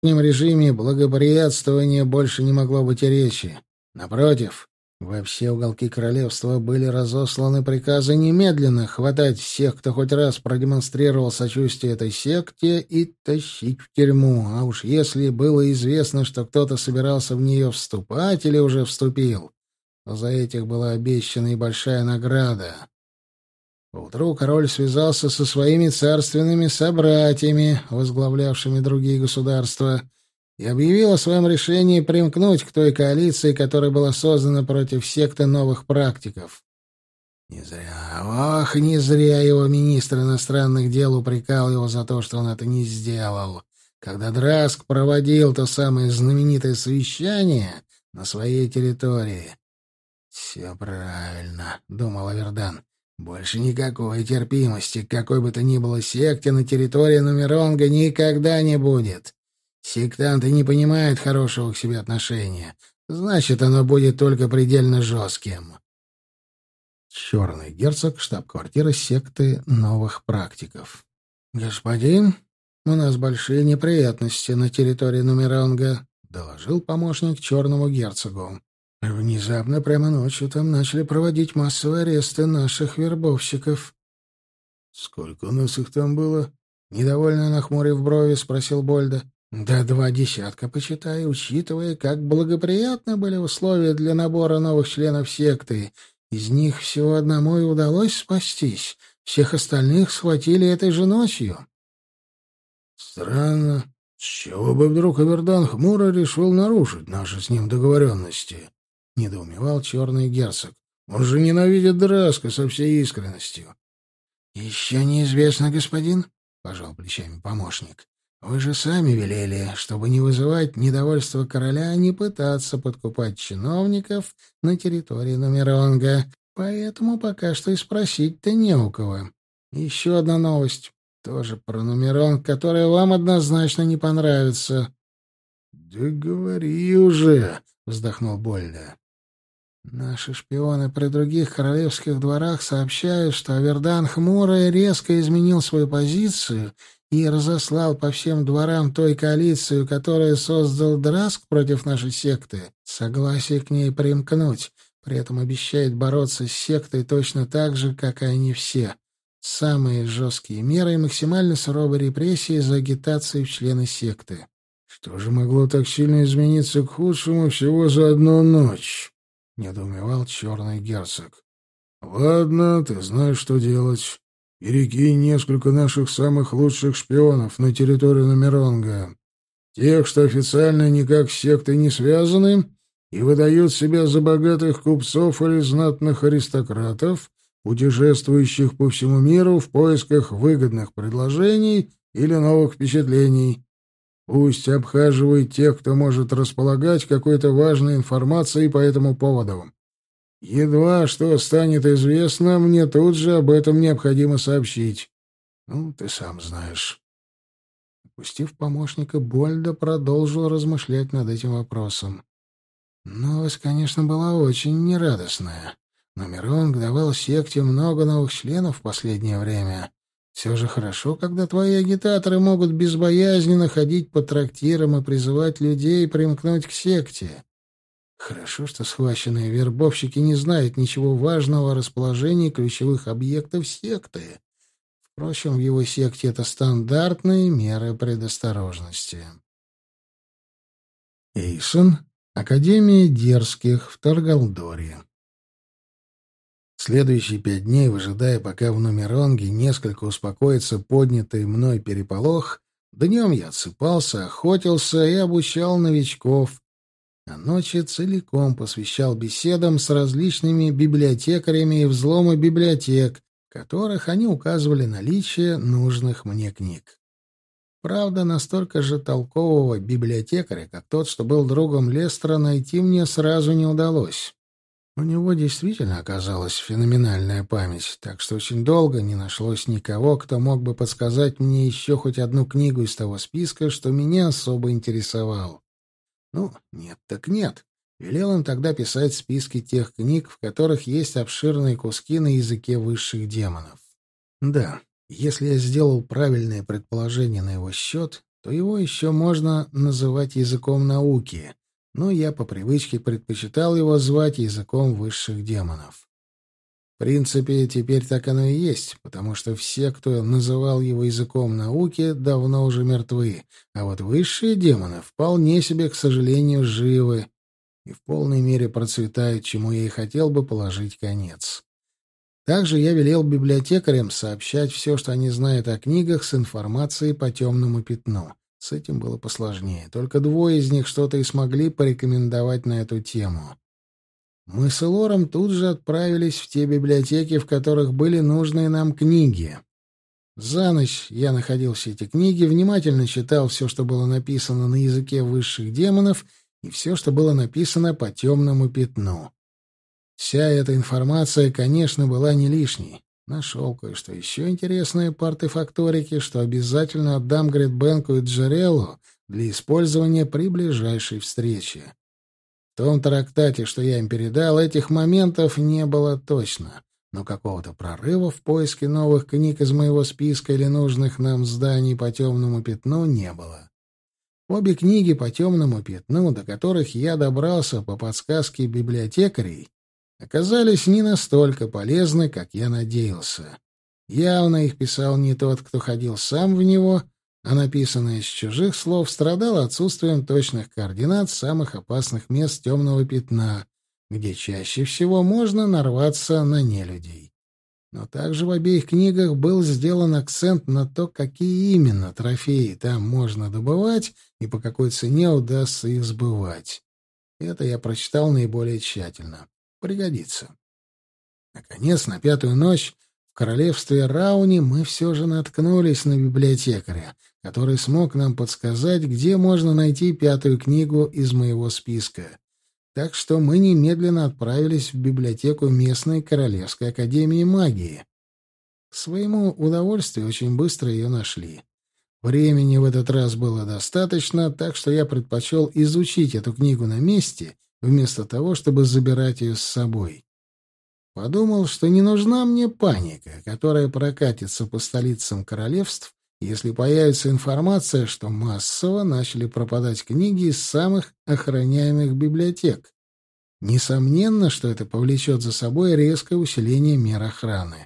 нынешнем режиме благоприятствования больше не могло быть и речи. Напротив, во все уголки королевства были разосланы приказы немедленно хватать всех, кто хоть раз продемонстрировал сочувствие этой секте, и тащить в тюрьму. А уж если было известно, что кто-то собирался в нее вступать или уже вступил, то за этих была обещана и большая награда. Поутру король связался со своими царственными собратьями, возглавлявшими другие государства, и объявил о своем решении примкнуть к той коалиции, которая была создана против секты новых практиков. Не зря его министр иностранных дел упрекал его за то, что он это не сделал, когда Драск проводил то самое знаменитое совещание на своей территории. «Все правильно», — думал Авердан. «Больше никакой терпимости к какой бы то ни было секте на территории Нумеронга никогда не будет. Сектанты не понимают хорошего к себе отношения. Значит, оно будет только предельно жестким». Черный герцог, штаб-квартира секты новых практиков. «Господин, у нас большие неприятности на территории Нумеронга», — доложил помощник черному герцогу. «Внезапно, прямо ночью, там начали проводить массовые аресты наших вербовщиков». «Сколько у нас их там было?» — недовольно нахмурив брови, спросил Больда. «Да 20, почитай, учитывая, как благоприятны были условия для набора новых членов секты. Из них всего одному и удалось спастись. Всех остальных схватили этой же ночью». «Странно. С чего бы вдруг Авердан хмуро решил нарушить наши с ним договоренности?» — недоумевал черный герцог. «Он же ненавидит Драска со всей искренностью». «Еще неизвестно, господин», — пожал плечами помощник. «Вы же сами велели, чтобы не вызывать недовольство короля, не пытаться подкупать чиновников на территории Нумеронга. Поэтому пока что и спросить-то не у кого. Еще одна новость, тоже про Нумеронг, которая вам однозначно не понравится». «Да говори уже», — вздохнул Больда. «Наши шпионы при других королевских дворах сообщают, что Авердан хмуро и резко изменил свою позицию и разослал по всем дворам той коалицию, которую создал Драск против нашей секты, согласие к ней примкнуть. При этом обещает бороться с сектой точно так же, как и они все. Самые жесткие меры и максимально суровые репрессии за агитацию в члены секты». «Что же могло так сильно измениться к худшему всего за одну ночь?» — недоумевал черный герцог. «Ладно, ты знаешь, что делать. Перекинь несколько наших самых лучших шпионов на территорию Нумеронга. Тех, что официально никак с сектой не связаны и выдают себя за богатых купцов или знатных аристократов, путешествующих по всему миру в поисках выгодных предложений или новых впечатлений. Пусть обхаживает тех, кто может располагать какой-то важной информацией по этому поводу. Едва что станет известно, мне тут же об этом необходимо сообщить. Ну, ты сам знаешь». Отпустив помощника, Больда продолжил размышлять над этим вопросом. Новость, конечно, была очень нерадостная. Нумеронг давал секте много новых членов в последнее время. Все же хорошо, когда твои агитаторы могут безбоязненно ходить по трактирам и призывать людей примкнуть к секте. Хорошо, что схваченные вербовщики не знают ничего важного о расположении ключевых объектов секты. Впрочем, в его секте это стандартные меры предосторожности. Эйсон. Академия дерзких в Таргалдоре. Следующие 5 дней, выжидая, пока в Нумеронге несколько успокоится поднятый мной переполох, днем я отсыпался, охотился и обучал новичков, а ночи целиком посвящал беседам с различными библиотекарями и взлому библиотек, в которых они указывали наличие нужных мне книг. Правда, настолько же толкового библиотекаря, как тот, что был другом Лестера, найти мне сразу не удалось. У него действительно оказалась феноменальная память, так что очень долго не нашлось никого, кто мог бы подсказать мне еще хоть одну книгу из того списка, что меня особо интересовал. Ну, нет так нет. Велел им тогда писать списки тех книг, в которых есть обширные куски на языке высших демонов. Да, если я сделал правильное предположение на его счет, то его еще можно называть языком науки, но я по привычке предпочитал его звать языком высших демонов. В принципе, теперь так оно и есть, потому что все, кто называл его языком науки, давно уже мертвы, а вот высшие демоны вполне себе, к сожалению, живы и в полной мере процветают, чему я и хотел бы положить конец. Также я велел библиотекарям сообщать все, что они знают о книгах, с информацией по темному пятну. С этим было посложнее. Только двое из них что-то и смогли порекомендовать на эту тему. Мы с Элором тут же отправились в те библиотеки, в которых были нужные нам книги. За ночь я находил все эти книги, внимательно читал все, что было написано на языке высших демонов, и все, что было написано по темному пятну. Вся эта информация, конечно, была не лишней. Нашел кое-что еще интересное по артефакторике, что обязательно отдам Гритбенку и Джереллу для использования при ближайшей встрече. В том трактате, что я им передал, этих моментов не было точно, но какого-то прорыва в поиске новых книг из моего списка или нужных нам зданий по темному пятну не было. Обе книги по темному пятну, до которых я добрался по подсказке библиотекарей, оказались не настолько полезны, как я надеялся. Явно их писал не тот, кто ходил сам в него, а написанное с чужих слов страдало отсутствием точных координат самых опасных мест темного пятна, где чаще всего можно нарваться на нелюдей. Но также в обеих книгах был сделан акцент на то, какие именно трофеи там можно добывать и по какой цене удастся их сбывать. Это я прочитал наиболее тщательно. Пригодится. Наконец, на пятую ночь в королевстве Рауни мы все же наткнулись на библиотекаря, который смог нам подсказать, где можно найти пятую книгу из моего списка. Так что мы немедленно отправились в библиотеку местной Королевской академии магии. К своему удовольствию очень быстро ее нашли. Времени в этот раз было достаточно, так что я предпочел изучить эту книгу на месте, вместо того, чтобы забирать ее с собой. Подумал, что не нужна мне паника, которая прокатится по столицам королевств, если появится информация, что массово начали пропадать книги из самых охраняемых библиотек. Несомненно, что это повлечет за собой резкое усиление мер охраны.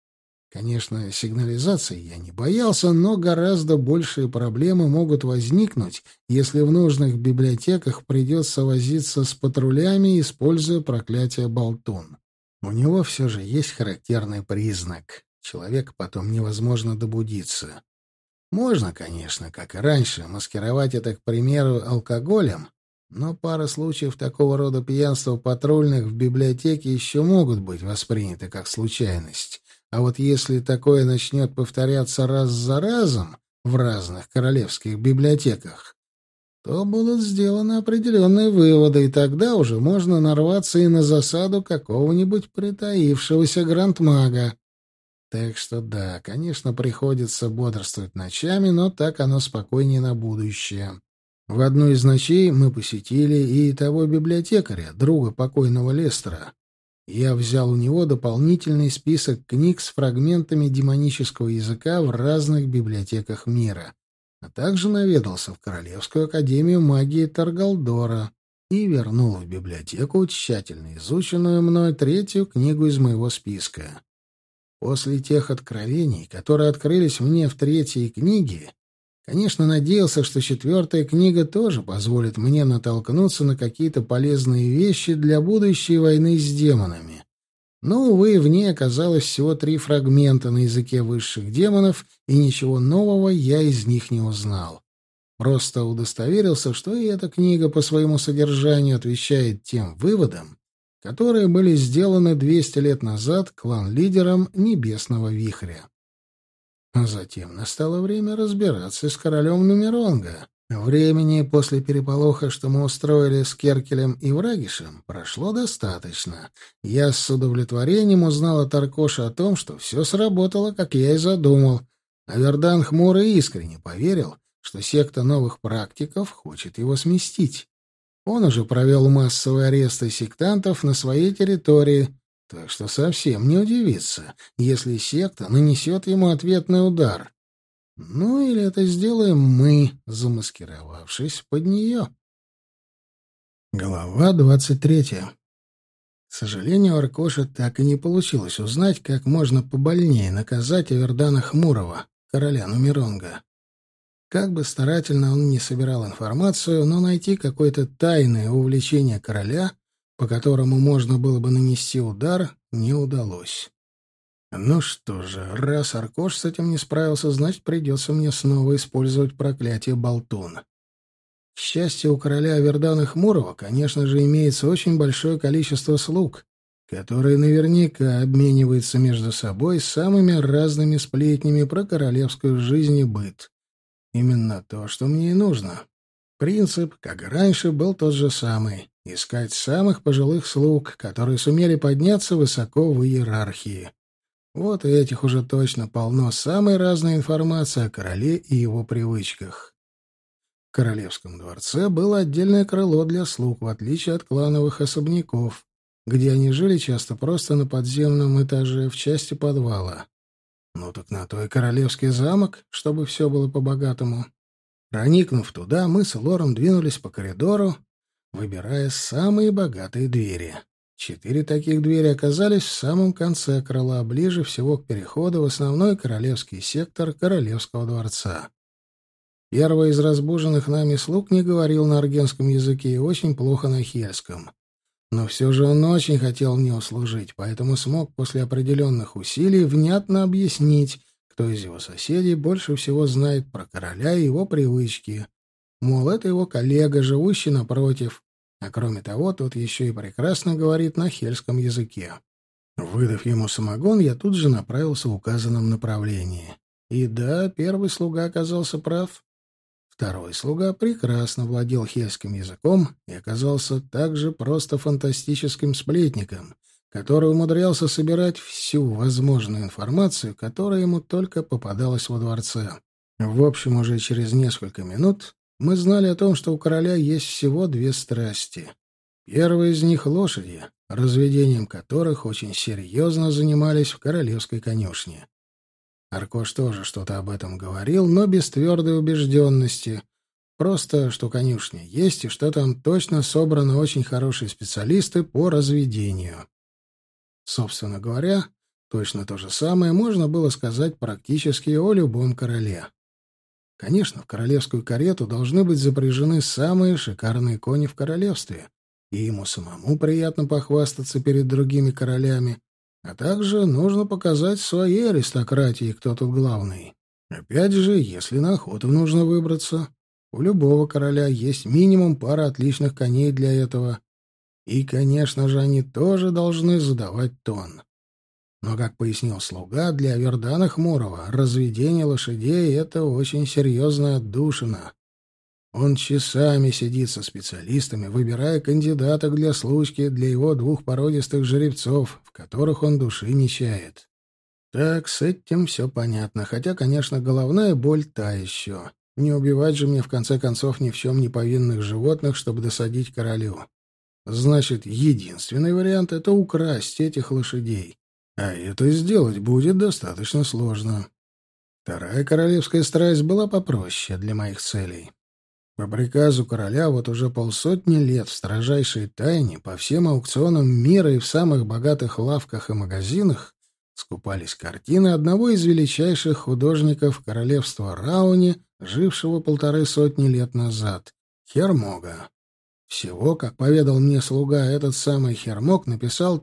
Конечно, сигнализации я не боялся, но гораздо большие проблемы могут возникнуть, если в нужных библиотеках придется возиться с патрулями, используя проклятие «Болтун». У него все же есть характерный признак. Человека потом невозможно добудиться. Можно, конечно, как и раньше, маскировать это, к примеру, алкоголем, но пара случаев такого рода пьянства патрульных в библиотеке еще могут быть восприняты как случайность. А вот если такое начнет повторяться раз за разом в разных королевских библиотеках, то будут сделаны определенные выводы, и тогда уже можно нарваться и на засаду какого-нибудь притаившегося грандмага. Так что да, конечно, приходится бодрствовать ночами, но так оно спокойнее на будущее. В одну из ночей мы посетили и того библиотекаря, друга покойного Лестера. Я взял у него дополнительный список книг с фрагментами демонического языка в разных библиотеках мира, а также наведался в Королевскую академию магии Таргалдора и вернул в библиотеку тщательно изученную мной третью книгу из моего списка. После тех откровений, которые открылись мне в третьей книге, конечно, надеялся, что четвертая книга тоже позволит мне натолкнуться на какие-то полезные вещи для будущей войны с демонами. Но, увы, в ней оказалось всего 3 фрагмента на языке высших демонов, и ничего нового я из них не узнал. Просто удостоверился, что и эта книга по своему содержанию отвечает тем выводам, которые были сделаны 200 лет назад клан-лидером Небесного Вихря. А затем настало время разбираться с королем Нумеронга. Времени после переполоха, что мы устроили с Керкелем и Врагишем, прошло достаточно. Я с удовлетворением узнал от Аркоша о том, что все сработало, как я и задумал. А Вердан хмуро и искренне поверил, что секта новых практиков хочет его сместить. Он уже провел массовые аресты сектантов на своей территории, так что совсем не удивится, если секта нанесет ему ответный удар. Ну, или это сделаем мы, замаскировавшись под нее. Глава 23. К сожалению, у Аркоша так и не получилось узнать, как можно побольнее наказать Авердана Хмурого, короля Нумеронга. Как бы старательно он ни собирал информацию, но найти какое-то тайное увлечение короля, по которому можно было бы нанести удар, не удалось. Ну что же, раз Аркош с этим не справился, значит, придется мне снова использовать проклятие Болтун. К счастью, у короля Авердана Хмурого, конечно же, имеется очень большое количество слуг, которые наверняка обмениваются между собой самыми разными сплетнями про королевскую жизнь и быт. Именно то, что мне и нужно. Принцип, как и раньше, был тот же самый — искать самых пожилых слуг, которые сумели подняться высоко в иерархии. Вот и этих уже точно полно самой разной информации о короле и его привычках. В королевском дворце было отдельное крыло для слуг, в отличие от клановых особняков, где они жили часто просто на подземном этаже в части подвала. Ну так на то и королевский замок, чтобы все было по-богатому. Проникнув туда, мы с Лором двинулись по коридору, выбирая самые богатые двери. 4 таких двери оказались в самом конце крыла, ближе всего к переходу в основной королевский сектор королевского дворца. Первый из разбуженных нами слуг не говорил на аргенском языке и очень плохо на хельском. Но все же он очень хотел мне услужить, поэтому смог после определенных усилий внятно объяснить, кто из его соседей больше всего знает про короля и его привычки. Мол, это его коллега, живущий напротив, а кроме того, тот еще и прекрасно говорит на хельском языке. Выдав ему самогон, я тут же направился в указанном направлении. И да, первый слуга оказался прав. Второй слуга прекрасно владел хельским языком и оказался также просто фантастическим сплетником, который умудрялся собирать всю возможную информацию, которая ему только попадалась во дворце. В общем, уже через несколько минут мы знали о том, что у короля есть всего 2 страсти. Первая из них — лошади, разведением которых очень серьезно занимались в королевской конюшне. Аркош тоже что-то об этом говорил, но без твердой убежденности. Просто, что конюшня есть, и что там точно собраны очень хорошие специалисты по разведению. Собственно говоря, точно то же самое можно было сказать практически о любом короле. Конечно, в королевскую карету должны быть запряжены самые шикарные кони в королевстве, и ему самому приятно похвастаться перед другими королями, а также нужно показать своей аристократии, кто тут главный. Опять же, если на охоту нужно выбраться, у любого короля есть минимум пара отличных коней для этого. И, конечно же, они тоже должны задавать тон. Но, как пояснил слуга, для Авердана Хмурого разведение лошадей — это очень серьезная отдушина. Он часами сидит со специалистами, выбирая кандидаток для случки для его 2 породистых жеребцов, в которых он души не чает. Так, с этим все понятно, хотя, конечно, головная боль та еще. Не убивать же мне, в конце концов, ни в чем не повинных животных, чтобы досадить королю. Значит, единственный вариант — это украсть этих лошадей. А это сделать будет достаточно сложно. Вторая королевская страсть была попроще для моих целей. По приказу короля вот уже 50 лет в строжайшей тайне по всем аукционам мира и в самых богатых лавках и магазинах скупались картины одного из величайших художников королевства Рауни, жившего 150 лет назад — Хермога. Всего, как поведал мне слуга, этот самый Хермог написал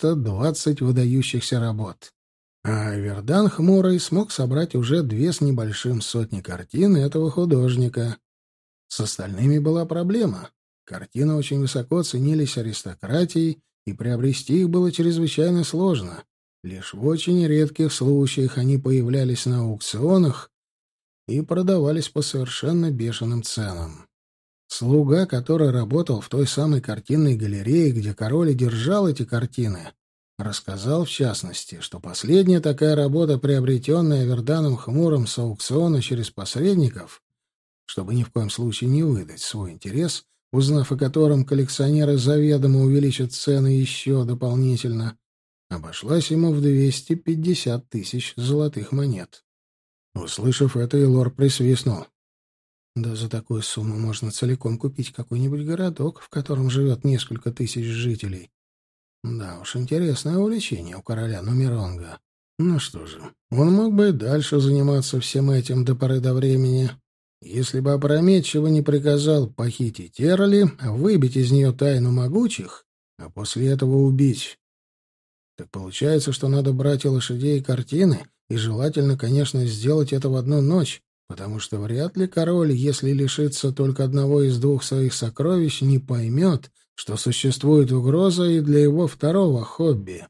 320 выдающихся работ. А Авердан Хмурый смог собрать уже 2 с небольшим сотни картин этого художника. С остальными была проблема. Картины очень высоко ценились аристократией, и приобрести их было чрезвычайно сложно. Лишь в очень редких случаях они появлялись на аукционах и продавались по совершенно бешеным ценам. Слуга, который работал в той самой картинной галерее, где король держал эти картины, рассказал, в частности, что последняя такая работа, приобретенная Аверданом Хмурым с аукциона через посредников, чтобы ни в коем случае не выдать свой интерес, узнав о котором коллекционеры заведомо увеличат цены еще дополнительно, обошлась ему в 250 000 золотых монет. Услышав это, Илор присвистнул. Да за такую сумму можно целиком купить какой-нибудь городок, в котором живет несколько тысяч жителей. Да уж, интересное увлечение у короля Нумеронга. Ну что же, он мог бы и дальше заниматься всем этим до поры до времени, если бы опрометчиво не приказал похитить Эрли, выбить из нее тайну могучих, а после этого убить. Так получается, что надо брать и лошадей, и картины, и желательно, конечно, сделать это в одну ночь, потому что вряд ли король, если лишится только одного из двух своих сокровищ, не поймет, что существует угроза и для его второго хобби.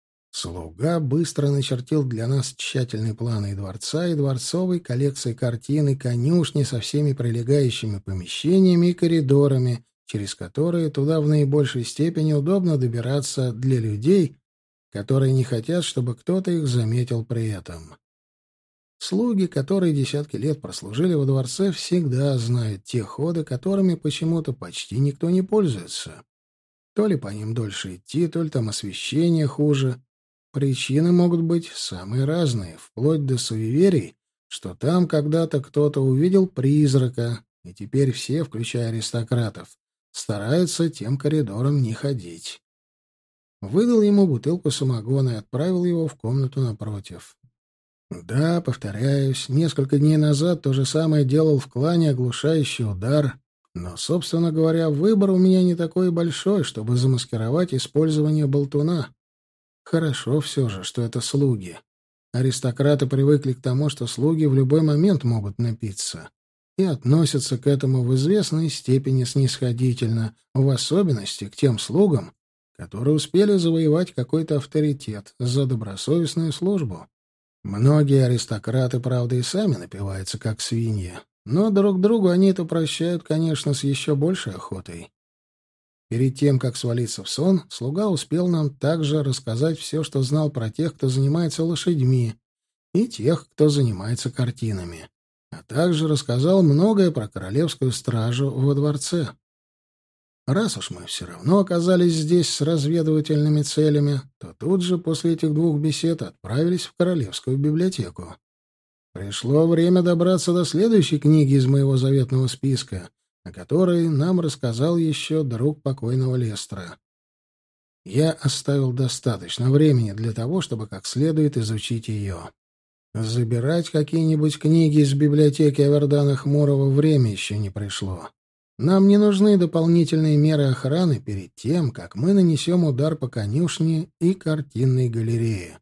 Слуга быстро начертил для нас тщательный план и дворца, и дворцовой коллекции картин, и конюшни со всеми прилегающими помещениями и коридорами, через которые туда в наибольшей степени удобно добираться для людей, которые не хотят, чтобы кто-то их заметил при этом. Слуги, которые десятки лет прослужили во дворце, всегда знают те ходы, которыми почему-то почти никто не пользуется. То ли по ним дольше идти, то ли там освещение хуже. Причины могут быть самые разные, вплоть до суеверий, что там когда-то кто-то увидел призрака, и теперь все, включая аристократов, стараются тем коридором не ходить. Выдал ему бутылку самогона и отправил его в комнату напротив. Да, повторяюсь, несколько дней назад то же самое делал в клане оглушающий удар, но, собственно говоря, выбор у меня не такой большой, чтобы замаскировать использование болтуна. Хорошо все же, что это слуги. Аристократы привыкли к тому, что слуги в любой момент могут напиться, и относятся к этому в известной степени снисходительно, в особенности к тем слугам, которые успели завоевать какой-то авторитет за добросовестную службу. Многие аристократы, правда, и сами напиваются, как свиньи, но друг другу они это прощают, конечно, с еще большей охотой. Перед тем, как свалиться в сон, слуга успел нам также рассказать все, что знал про тех, кто занимается лошадьми, и тех, кто занимается картинами, а также рассказал многое про королевскую стражу во дворце. Раз уж мы все равно оказались здесь с разведывательными целями, то тут же после этих двух бесед отправились в королевскую библиотеку. Пришло время добраться до следующей книги из моего заветного списка, о которой нам рассказал еще друг покойного Лестера. Я оставил достаточно времени для того, чтобы как следует изучить ее. Забирать какие-нибудь книги из библиотеки Авердана Хмурого время еще не пришло. Нам не нужны дополнительные меры охраны перед тем, как мы нанесем удар по конюшне и картинной галерее.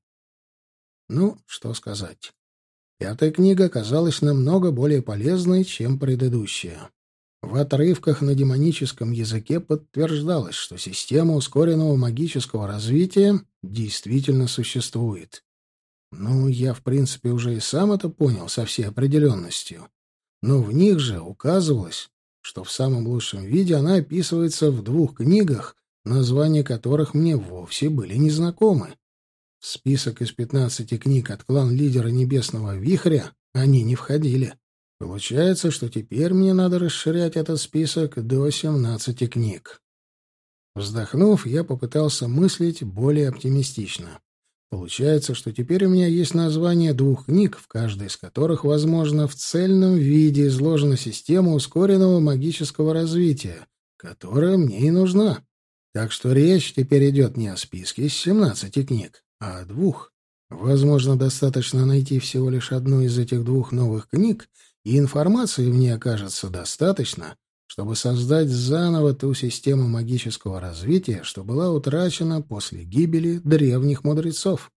Ну, что сказать. Пятая книга оказалась намного более полезной, чем предыдущая. В отрывках на демоническом языке подтверждалось, что система ускоренного магического развития действительно существует. Ну, я, в принципе, уже и сам это понял со всей определенностью. Но в них же указывалось, что в самом лучшем виде она описывается в двух книгах, названия которых мне вовсе были незнакомы. В список из 15 книг от клан-лидера Небесного Вихря они не входили. Получается, что теперь мне надо расширять этот список до 17 книг. Вздохнув, я попытался мыслить более оптимистично. Получается, что теперь у меня есть название двух книг, в каждой из которых, возможно, в цельном виде изложена система ускоренного магического развития, которая мне и нужна. Так что речь теперь идет не о списке из 17 книг, а о двух. Возможно, достаточно найти всего лишь одну из этих двух новых книг, и информации в ней окажется достаточно, чтобы создать заново ту систему магического развития, что была утрачена после гибели древних мудрецов.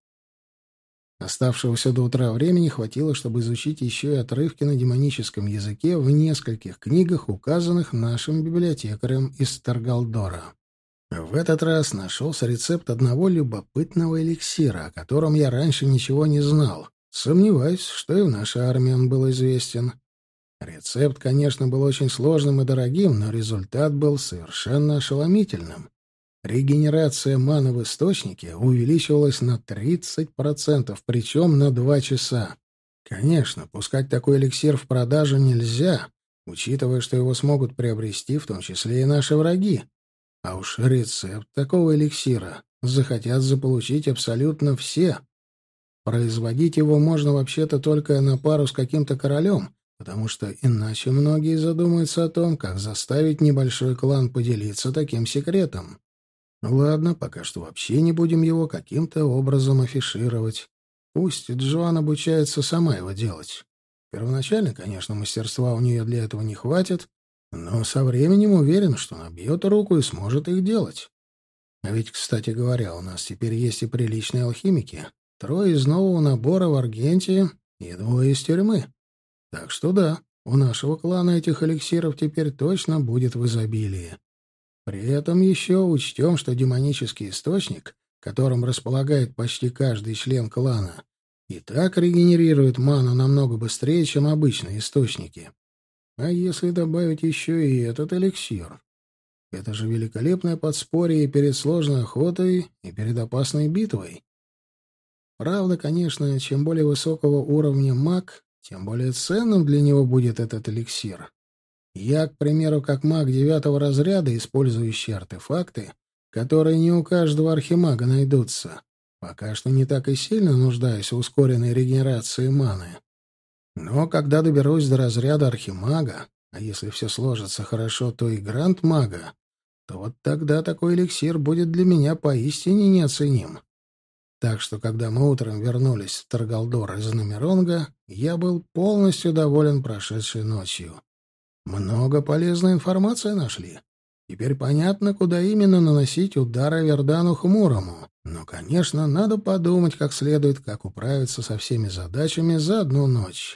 Оставшегося до утра времени хватило, чтобы изучить еще и отрывки на демоническом языке в нескольких книгах, указанных нашим библиотекарем из Таргалдора. В этот раз нашелся рецепт одного любопытного эликсира, о котором я раньше ничего не знал. Сомневаюсь, что и в нашей армии он был известен. Рецепт, конечно, был очень сложным и дорогим, но результат был совершенно ошеломительным. Регенерация маны в источнике увеличивалась на 30%, причем на 2 часа. Конечно, пускать такой эликсир в продажу нельзя, учитывая, что его смогут приобрести в том числе и наши враги. А уж рецепт такого эликсира захотят заполучить абсолютно все. производить его можно вообще-то только на пару с каким-то королем, потому что иначе многие задумаются о том, как заставить небольшой клан поделиться таким секретом. Ну ладно, пока что вообще не будем его каким-то образом афишировать. Пусть Джоан обучается сама его делать. Первоначально, конечно, мастерства у нее для этого не хватит, но со временем уверен, что набьет руку и сможет их делать. А ведь, кстати говоря, у нас теперь есть и приличные алхимики. 3 из нового набора в Аргентии и 2 из тюрьмы. Так что да, у нашего клана этих эликсиров теперь точно будет в изобилии. При этом еще учтем, что демонический источник, которым располагает почти каждый член клана, и так регенерирует ману намного быстрее, чем обычные источники. А если добавить еще и этот эликсир? Это же великолепное подспорье и перед сложной охотой, и перед опасной битвой. Правда, конечно, чем более высокого уровня маг, тем более ценным для него будет этот эликсир. Я, к примеру, как маг 9-го разряда, использующий артефакты, которые не у каждого архимага найдутся, пока что не так и сильно нуждаюсь в ускоренной регенерации маны. Но когда доберусь до разряда архимага, а если все сложится хорошо, то и гранд-мага, то вот тогда такой эликсир будет для меня поистине неоценим. Так что, когда мы утром вернулись в Таргалдор из Номеронга, я был полностью доволен прошедшей ночью. Много полезной информации нашли. Теперь понятно, куда именно наносить удары Вердану Хмурому. Но, конечно, надо подумать как следует, как управиться со всеми задачами за одну ночь.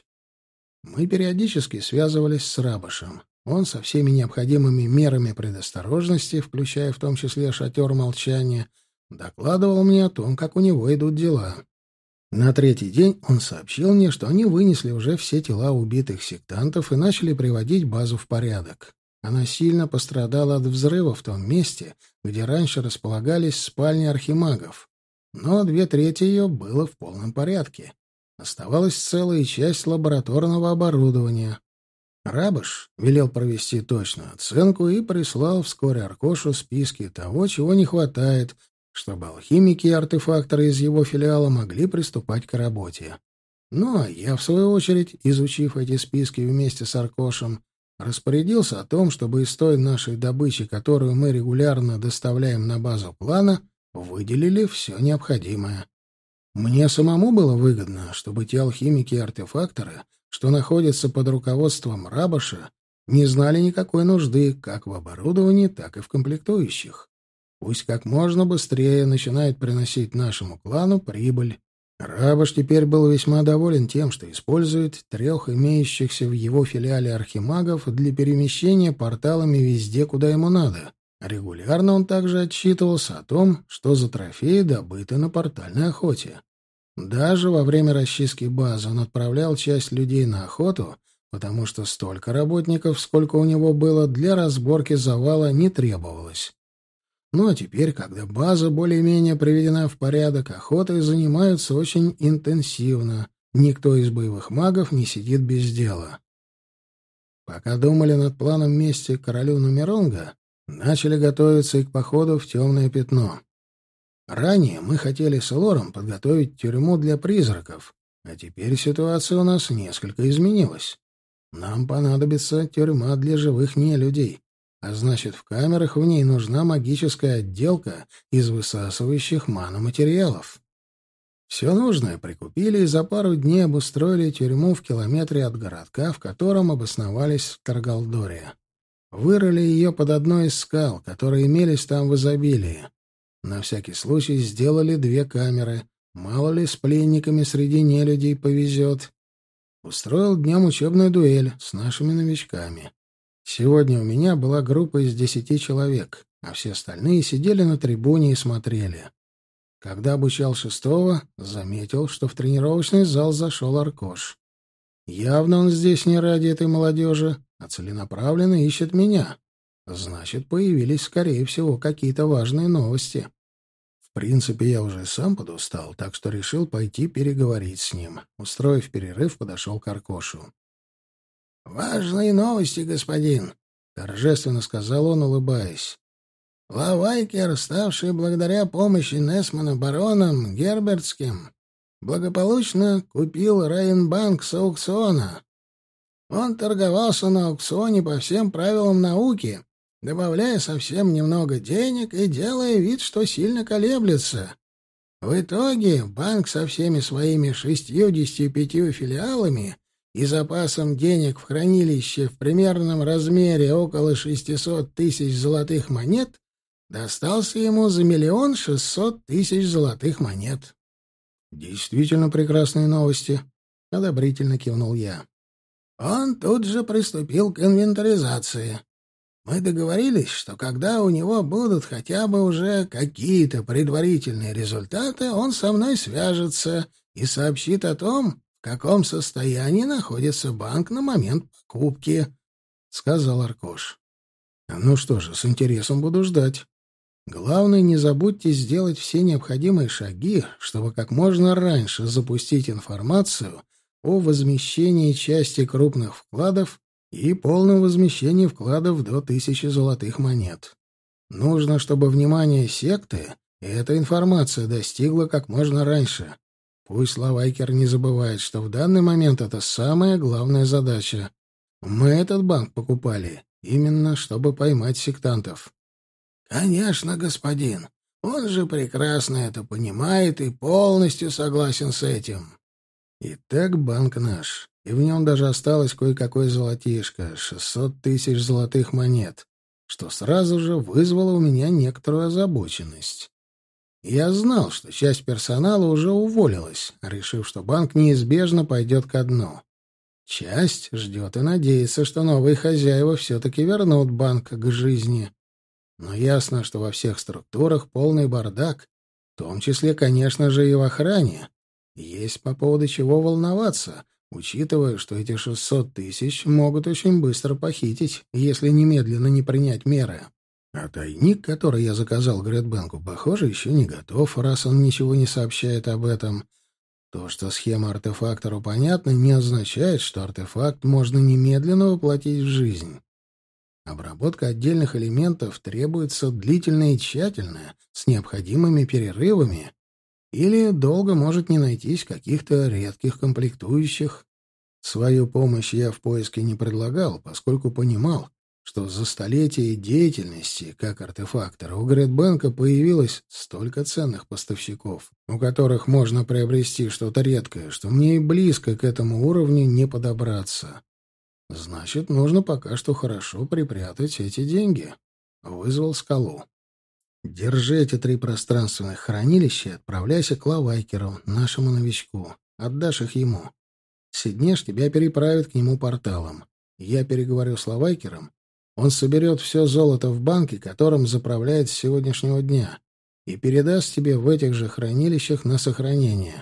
Мы периодически связывались с Рабышем. Он со всеми необходимыми мерами предосторожности, включая в том числе шатер молчания, докладывал мне о том, как у него идут дела. На 3-й день он сообщил мне, что они вынесли уже все тела убитых сектантов и начали приводить базу в порядок. Она сильно пострадала от взрыва в том месте, где раньше располагались спальни архимагов. Но 2/3 ее было в полном порядке. Оставалась целая часть лабораторного оборудования. Рабыш велел провести точную оценку и прислал вскоре Аркошу списки того, чего не хватает, чтобы алхимики и артефакторы из его филиала могли приступать к работе. Ну, а я, в свою очередь, изучив эти списки вместе с Аркошем, распорядился о том, чтобы из той нашей добычи, которую мы регулярно доставляем на базу плана, выделили все необходимое. Мне самому было выгодно, чтобы те алхимики и артефакторы, что находятся под руководством Рабаша, не знали никакой нужды как в оборудовании, так и в комплектующих. Пусть как можно быстрее начинает приносить нашему клану прибыль. Рабаш теперь был весьма доволен тем, что использует 3 имеющихся в его филиале архимагов для перемещения порталами везде, куда ему надо. Регулярно он также отчитывался о том, что за трофеи добыты на портальной охоте. Даже во время расчистки базы он отправлял часть людей на охоту, потому что столько работников, сколько у него было, для разборки завала не требовалось. Ну а теперь, когда база более-менее приведена в порядок, охотой занимаются очень интенсивно. Никто из боевых магов не сидит без дела. Пока думали над планом мести королю Нумеронга, начали готовиться и к походу в Темное Пятно. Ранее мы хотели с Элором подготовить тюрьму для призраков, а теперь ситуация у нас несколько изменилась. Нам понадобится тюрьма для живых нелюдей. А значит, в камерах в ней нужна магическая отделка из высасывающих ману материалов. Все нужное прикупили и за пару дней обустроили тюрьму в километре от городка, в котором обосновались в Таргалдоре. Вырыли ее под одной из скал, которые имелись там в изобилии. На всякий случай сделали 2 камеры. Мало ли с пленниками среди нелюдей повезет. Устроил днем учебную дуэль с нашими новичками. Сегодня у меня была группа из 10 человек, а все остальные сидели на трибуне и смотрели. Когда обучал 6-го, заметил, что в тренировочный зал зашел Аркош. Явно он здесь не ради этой молодежи, а целенаправленно ищет меня. Значит, появились, скорее всего, какие-то важные новости. В принципе, я уже сам подустал, так что решил пойти переговорить с ним. Устроив перерыв, подошел к Аркошу. «Важные новости, господин», — торжественно сказал он, улыбаясь. «Лавайкер, ставший благодаря помощи Несмана бароном Гербертским, благополучно купил Райнбанк с аукциона. Он торговался на аукционе по всем правилам науки, добавляя совсем немного денег и делая вид, что сильно колеблется. В итоге банк со всеми своими 65 филиалами и запасом денег в хранилище в примерном размере около 600 тысяч золотых монет достался ему за 1 600 000 золотых монет. «Действительно прекрасные новости», — одобрительно кивнул я. Он тут же приступил к инвентаризации. Мы договорились, что когда у него будут хотя бы уже какие-то предварительные результаты, он со мной свяжется и сообщит о том, в каком состоянии находится банк на момент покупки, — сказал Аркош. — Ну что же, с интересом буду ждать. Главное, не забудьте сделать все необходимые шаги, чтобы как можно раньше запустить информацию о возмещении части крупных вкладов и полном возмещении вкладов до 1000 золотых монет. Нужно, чтобы внимание секты и эта информация достигла как можно раньше. Пусть Лавайкер не забывает, что в данный момент это самая главная задача. Мы этот банк покупали именно, чтобы поймать сектантов. «Конечно, господин. Он же прекрасно это понимает и полностью согласен с этим». Итак, банк наш, и в нем даже осталось кое-какое золотишко — 600 000 золотых монет, что сразу же вызвало у меня некоторую озабоченность. Я знал, что часть персонала уже уволилась, решив, что банк неизбежно пойдет ко дну. Часть ждет и надеется, что новые хозяева все-таки вернут банк к жизни. Но ясно, что во всех структурах полный бардак, в том числе, конечно же, и в охране. Есть по поводу чего волноваться, учитывая, что эти 600 000 могут очень быстро похитить, если немедленно не принять меры. А тайник, который я заказал Грэтбэнку, похоже, еще не готов, раз он ничего не сообщает об этом. То, что схема артефактору понятна, не означает, что артефакт можно немедленно воплотить в жизнь. Обработка отдельных элементов требуется длительная и тщательная, с необходимыми перерывами, или долго может не найтись каких-то редких комплектующих. Свою помощь я в поиске не предлагал, поскольку понимал, что за столетия деятельности как артефактора у Грэтбэнка появилось столько ценных поставщиков, у которых можно приобрести что-то редкое, что мне и близко к этому уровню не подобраться. Значит, нужно пока что хорошо припрятать эти деньги. Вызвал скалу. Держи эти 3 пространственных хранилища и отправляйся к Лавайкеру, нашему новичку. Отдашь их ему. Сиднеш тебя переправит к нему порталом. Я переговорю с Лавайкером. Он соберет все золото в банке, которым заправляет с сегодняшнего дня, и передаст тебе в этих же хранилищах на сохранение.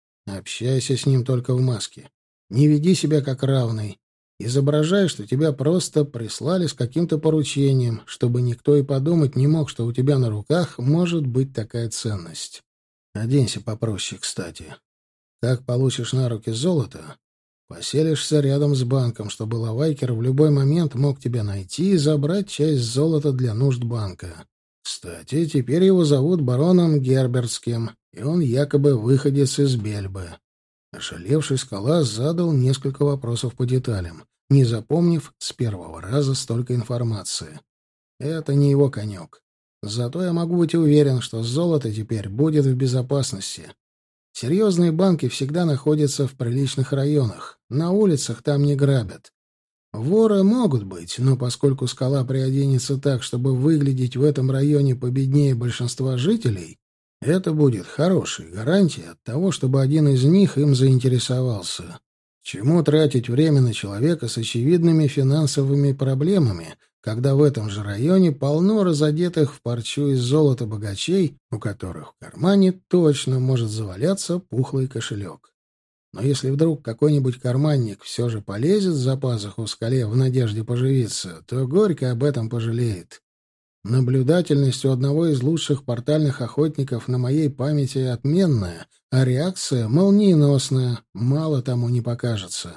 Общайся с ним только в маске. Не веди себя как равный. Изображай, что тебя просто прислали с каким-то поручением, чтобы никто и подумать не мог, что у тебя на руках может быть такая ценность. Оденься попроще, кстати. Как получишь на руки золото, поселишься рядом с банком, чтобы Лавайкер в любой момент мог тебя найти и забрать часть золота для нужд банка. Кстати, теперь его зовут бароном Гербертским, и он якобы выходец из Бельбы. Ошалевший скала задал несколько вопросов по деталям, не запомнив с первого раза столько информации. Это не его конек. Зато я могу быть уверен, что золото теперь будет в безопасности. Серьезные банки всегда находятся в приличных районах. На улицах там не грабят. Воры могут быть, но поскольку скала приоденется так, чтобы выглядеть в этом районе победнее большинства жителей, это будет хорошей гарантией от того, чтобы один из них им заинтересовался. Чему тратить время на человека с очевидными финансовыми проблемами, когда в этом же районе полно разодетых в парчу из золота богачей, у которых в кармане точно может заваляться пухлый кошелек. Но если вдруг какой-нибудь карманник все же полезет за пазуху скале в надежде поживиться, то горько об этом пожалеет. Наблюдательность у одного из лучших портальных охотников на моей памяти отменная, а реакция молниеносная, мало тому не покажется.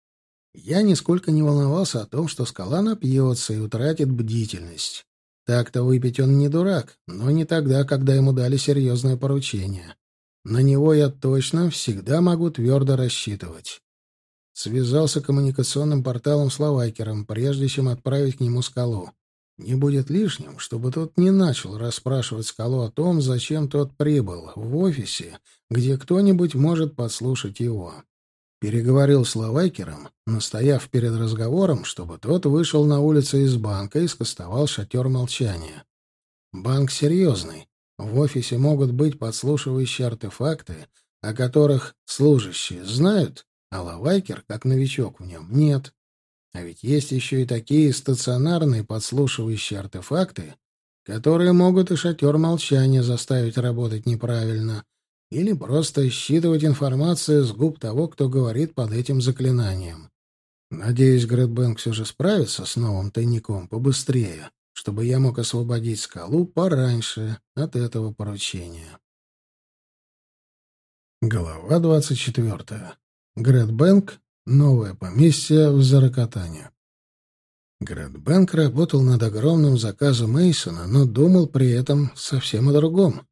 Я нисколько не волновался о том, что скала напьется и утратит бдительность. Так-то выпить он не дурак, но не тогда, когда ему дали серьезное поручение. На него я точно всегда могу твердо рассчитывать. Связался коммуникационным порталом с Лавайкером, прежде чем отправить к нему Скалу. Не будет лишним, чтобы тот не начал расспрашивать Скалу о том, зачем тот прибыл в офисе, где кто-нибудь может подслушать его. Переговорил с Лавайкером, настояв перед разговором, чтобы тот вышел на улицу из банка и скостовал шатер молчания. Банк серьезный. В офисе могут быть подслушивающие артефакты, о которых служащие знают, а Лавайкер, как новичок в нем, нет. А ведь есть еще и такие стационарные подслушивающие артефакты, которые могут и шатер молчания заставить работать неправильно, или просто считывать информацию с губ того, кто говорит под этим заклинанием. Надеюсь, Грэдбэнк все же справится с новым тайником побыстрее, чтобы я мог освободить Скалу пораньше от этого поручения. Глава 24. Грэдбэнк. Новое поместье в Зарокотане. Грэдбэнк работал над огромным заказом Мейсона, но думал при этом совсем о другом.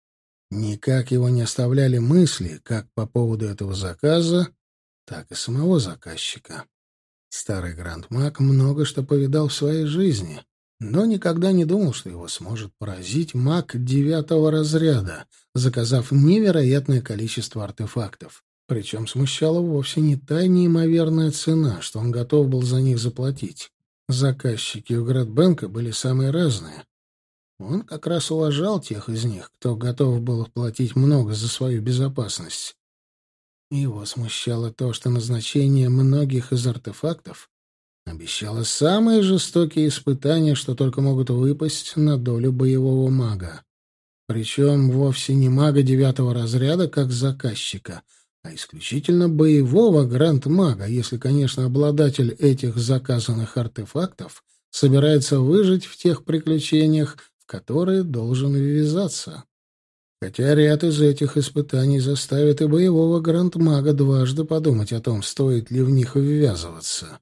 Никак его не оставляли мысли как по поводу этого заказа, так и самого заказчика. Старый грандмаг много что повидал в своей жизни, но никогда не думал, что его сможет поразить маг 9 разряда, заказав невероятное количество артефактов. Причем смущала вовсе не та неимоверная цена, что он готов был за них заплатить. Заказчики у Грэдбэнка были самые разные. Он как раз уважал тех из них, кто готов был платить много за свою безопасность. Его смущало то, что назначение многих из артефактов обещало самые жестокие испытания, что только могут выпасть на долю боевого мага. Причем вовсе не мага 9 разряда, как заказчика, а исключительно боевого гранд-мага, если, конечно, обладатель этих заказанных артефактов собирается выжить в тех приключениях, в которые должен ввязаться. Хотя ряд из этих испытаний заставит и боевого гранд-мага дважды подумать о том, стоит ли в них ввязываться.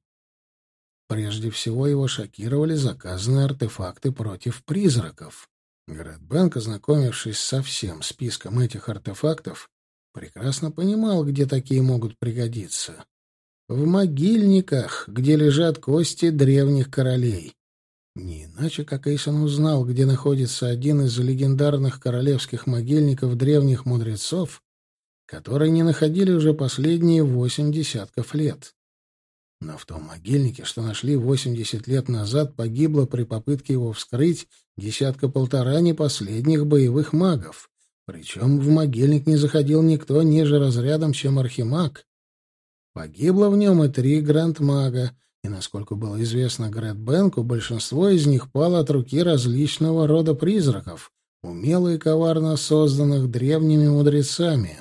Прежде всего его шокировали заказанные артефакты против призраков. Грэдбэнк, ознакомившись со всем списком этих артефактов, прекрасно понимал, где такие могут пригодиться. В могильниках, где лежат кости древних королей. Не иначе, как Эйсон узнал, где находится один из легендарных королевских могильников древних мудрецов, которые не находили уже последние 8 десятков лет. Но в том могильнике, что нашли 80 лет назад, погибло при попытке его вскрыть 10-1.5 непоследних боевых магов. Причем в могильник не заходил никто ниже разрядом, чем архимаг. Погибло в нем и 3 гранд-мага, и, насколько было известно Грэдбэнку, большинство из них пало от руки различного рода призраков, умело и коварно созданных древними мудрецами.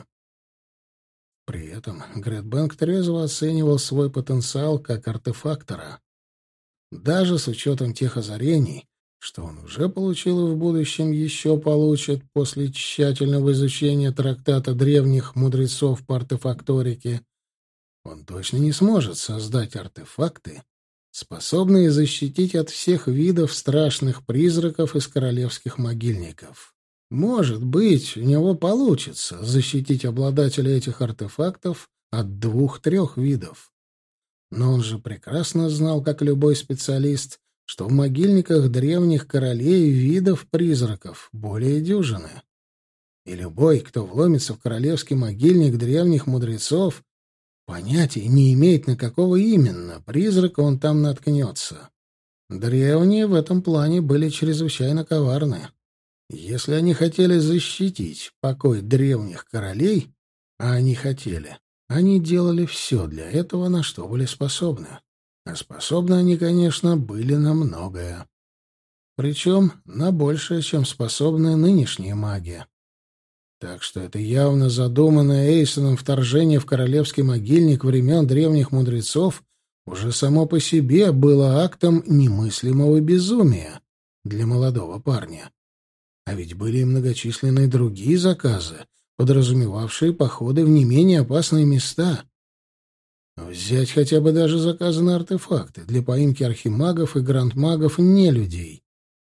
При этом Грэдбэнк трезво оценивал свой потенциал как артефактора. Даже с учетом тех озарений, что он уже получил и в будущем еще получит после тщательного изучения трактата древних мудрецов по артефакторике, он точно не сможет создать артефакты, способные защитить от всех видов страшных призраков из королевских могильников. Может быть, у него получится защитить обладателя этих артефактов от 2-3 видов. Но он же прекрасно знал, как любой специалист, что в могильниках древних королей видов призраков более дюжины. И любой, кто вломится в королевский могильник древних мудрецов, понятия не имеет, на какого именно призрака он там наткнется. Древние в этом плане были чрезвычайно коварны. Если они хотели защитить покой древних королей, а они хотели, они делали все для этого, на что были способны. А способны они, конечно, были на многое. Причем на большее, чем способны нынешние маги. Так что это явно задуманное Эйсоном вторжение в королевский могильник времен древних мудрецов уже само по себе было актом немыслимого безумия для молодого парня. А ведь были и многочисленные другие заказы, подразумевавшие походы в не менее опасные места. Взять хотя бы даже заказы на артефакты для поимки архимагов и грандмагов не людей.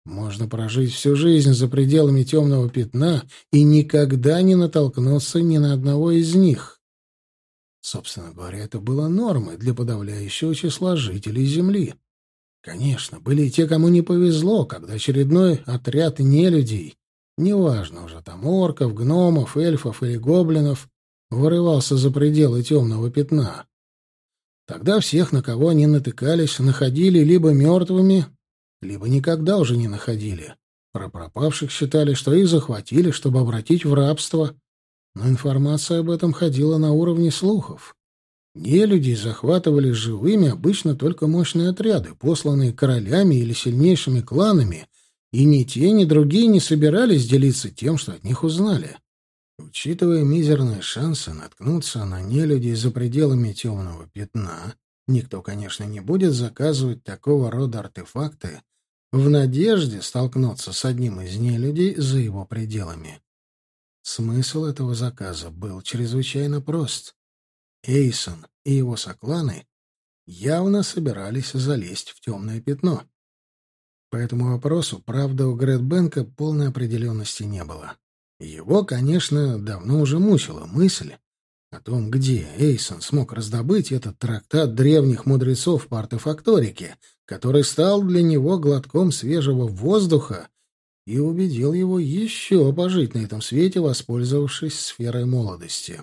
Можно прожить всю жизнь за пределами темного пятна и никогда не натолкнуться ни на одного из них. Собственно говоря, это было нормой для подавляющего числа жителей Земли. Конечно, были и те, кому не повезло, когда очередной отряд нелюдей, неважно уже там орков, гномов, эльфов или гоблинов, вырывался за пределы темного пятна. Тогда всех, на кого они натыкались, находили либо мертвыми, либо никогда уже не находили. Про пропавших считали, что их захватили, чтобы обратить в рабство, но информация об этом ходила на уровне слухов. Нелюдей захватывали живыми обычно только мощные отряды, посланные королями или сильнейшими кланами, и ни те, ни другие не собирались делиться тем, что от них узнали. Учитывая мизерные шансы наткнуться на нелюдей за пределами темного пятна, никто, конечно, не будет заказывать такого рода артефакты в надежде столкнуться с одним из нелюдей за его пределами. Смысл этого заказа был чрезвычайно прост. Эйсон и его сокланы явно собирались залезть в темное пятно. По этому вопросу, правда, у Грэдбенка полной определенности не было. Его, конечно, давно уже мучила мысль о том, где Эйсон смог раздобыть этот трактат древних мудрецов по артефакторике, который стал для него глотком свежего воздуха и убедил его еще пожить на этом свете, воспользовавшись сферой молодости.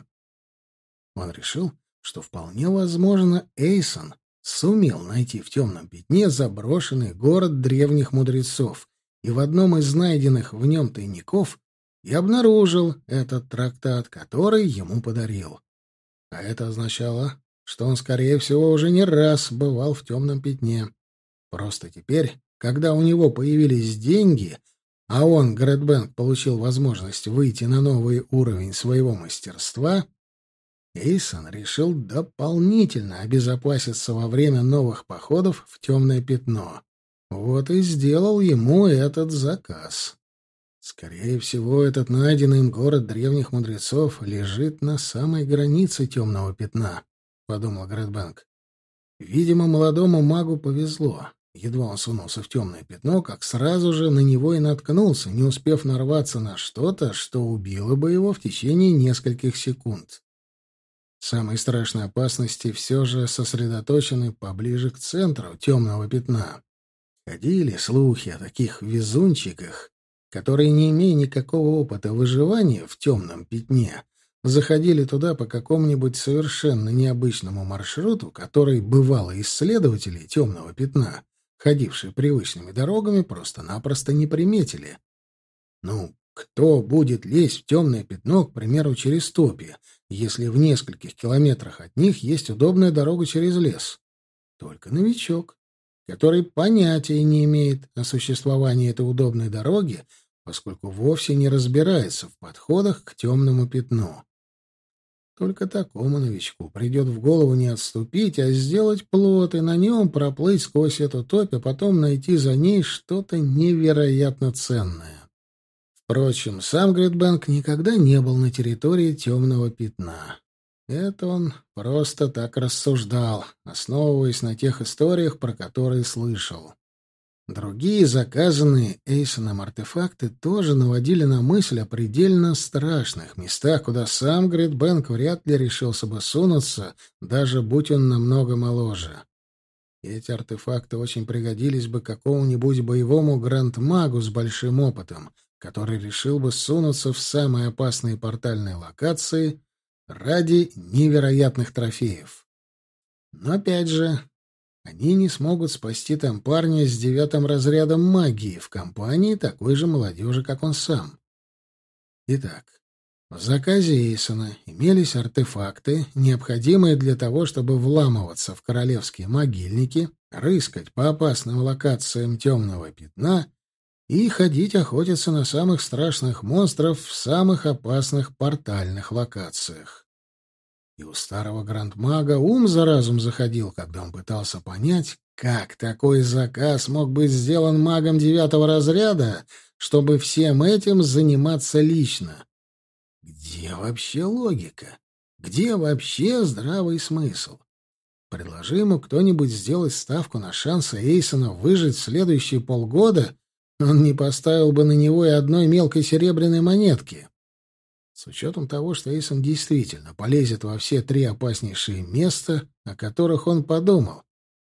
Он решил, что вполне возможно Эйсон сумел найти в темном пятне заброшенный город древних мудрецов и в одном из найденных в нем тайников и обнаружил этот трактат, который ему подарил. А это означало, что он, скорее всего, уже не раз бывал в темном пятне. Просто теперь, когда у него появились деньги, а он, Грэдбенк, получил возможность выйти на новый уровень своего мастерства, Эйсон решил дополнительно обезопаситься во время новых походов в темное пятно. Вот и сделал ему этот заказ. Скорее всего, этот найденный им город древних мудрецов лежит на самой границе темного пятна, — подумал Грэдбенк. Видимо, молодому магу повезло. Едва он сунулся в темное пятно, как сразу же на него и наткнулся, не успев нарваться на что-то, что убило бы его в течение нескольких секунд. Самые страшные опасности все же сосредоточены поближе к центру темного пятна. Ходили слухи о таких везунчиках, которые, не имея никакого опыта выживания в темном пятне, заходили туда по какому-нибудь совершенно необычному маршруту, который бывалые исследователи темного пятна, ходившие привычными дорогами, просто-напросто не приметили. Ну, кто будет лезть в темное пятно, к примеру, через топи, если в нескольких километрах от них есть удобная дорога через лес? Только новичок, который понятия не имеет о существовании этой удобной дороги, поскольку вовсе не разбирается в подходах к темному пятну. Только такому новичку придет в голову не отступить, а сделать плот и на нем проплыть сквозь эту топь, а потом найти за ней что-то невероятно ценное. Впрочем, сам Грэдбенк никогда не был на территории темного пятна. Это он просто так рассуждал, основываясь на тех историях, про которые слышал. Другие заказанные Эйсоном артефакты тоже наводили на мысль о предельно страшных местах, куда сам Грэдбенк вряд ли решился бы сунуться, даже будь он намного моложе. Эти артефакты очень пригодились бы какому-нибудь боевому гранд-магу с большим опытом, который решил бы сунуться в самые опасные портальные локации ради невероятных трофеев. Но опять же, они не смогут спасти там парня с 9 разрядом магии в компании такой же молодежи, как он сам. Итак, в заказе Эйсона имелись артефакты, необходимые для того, чтобы вламываться в королевские могильники, рыскать по опасным локациям темного пятна и ходить охотиться на самых страшных монстров в самых опасных портальных локациях. И у старого грандмага ум за разум заходил, когда он пытался понять, как такой заказ мог быть сделан магом 9 разряда, чтобы всем этим заниматься лично. Где вообще логика? Где вообще здравый смысл? Предложи ему кто-нибудь сделать ставку на шансы Эйсона выжить в следующие полгода, Он не поставил бы на него и одной мелкой серебряной монетки. С учетом того, что Эйсон действительно полезет во все три опаснейшие места, о которых он подумал.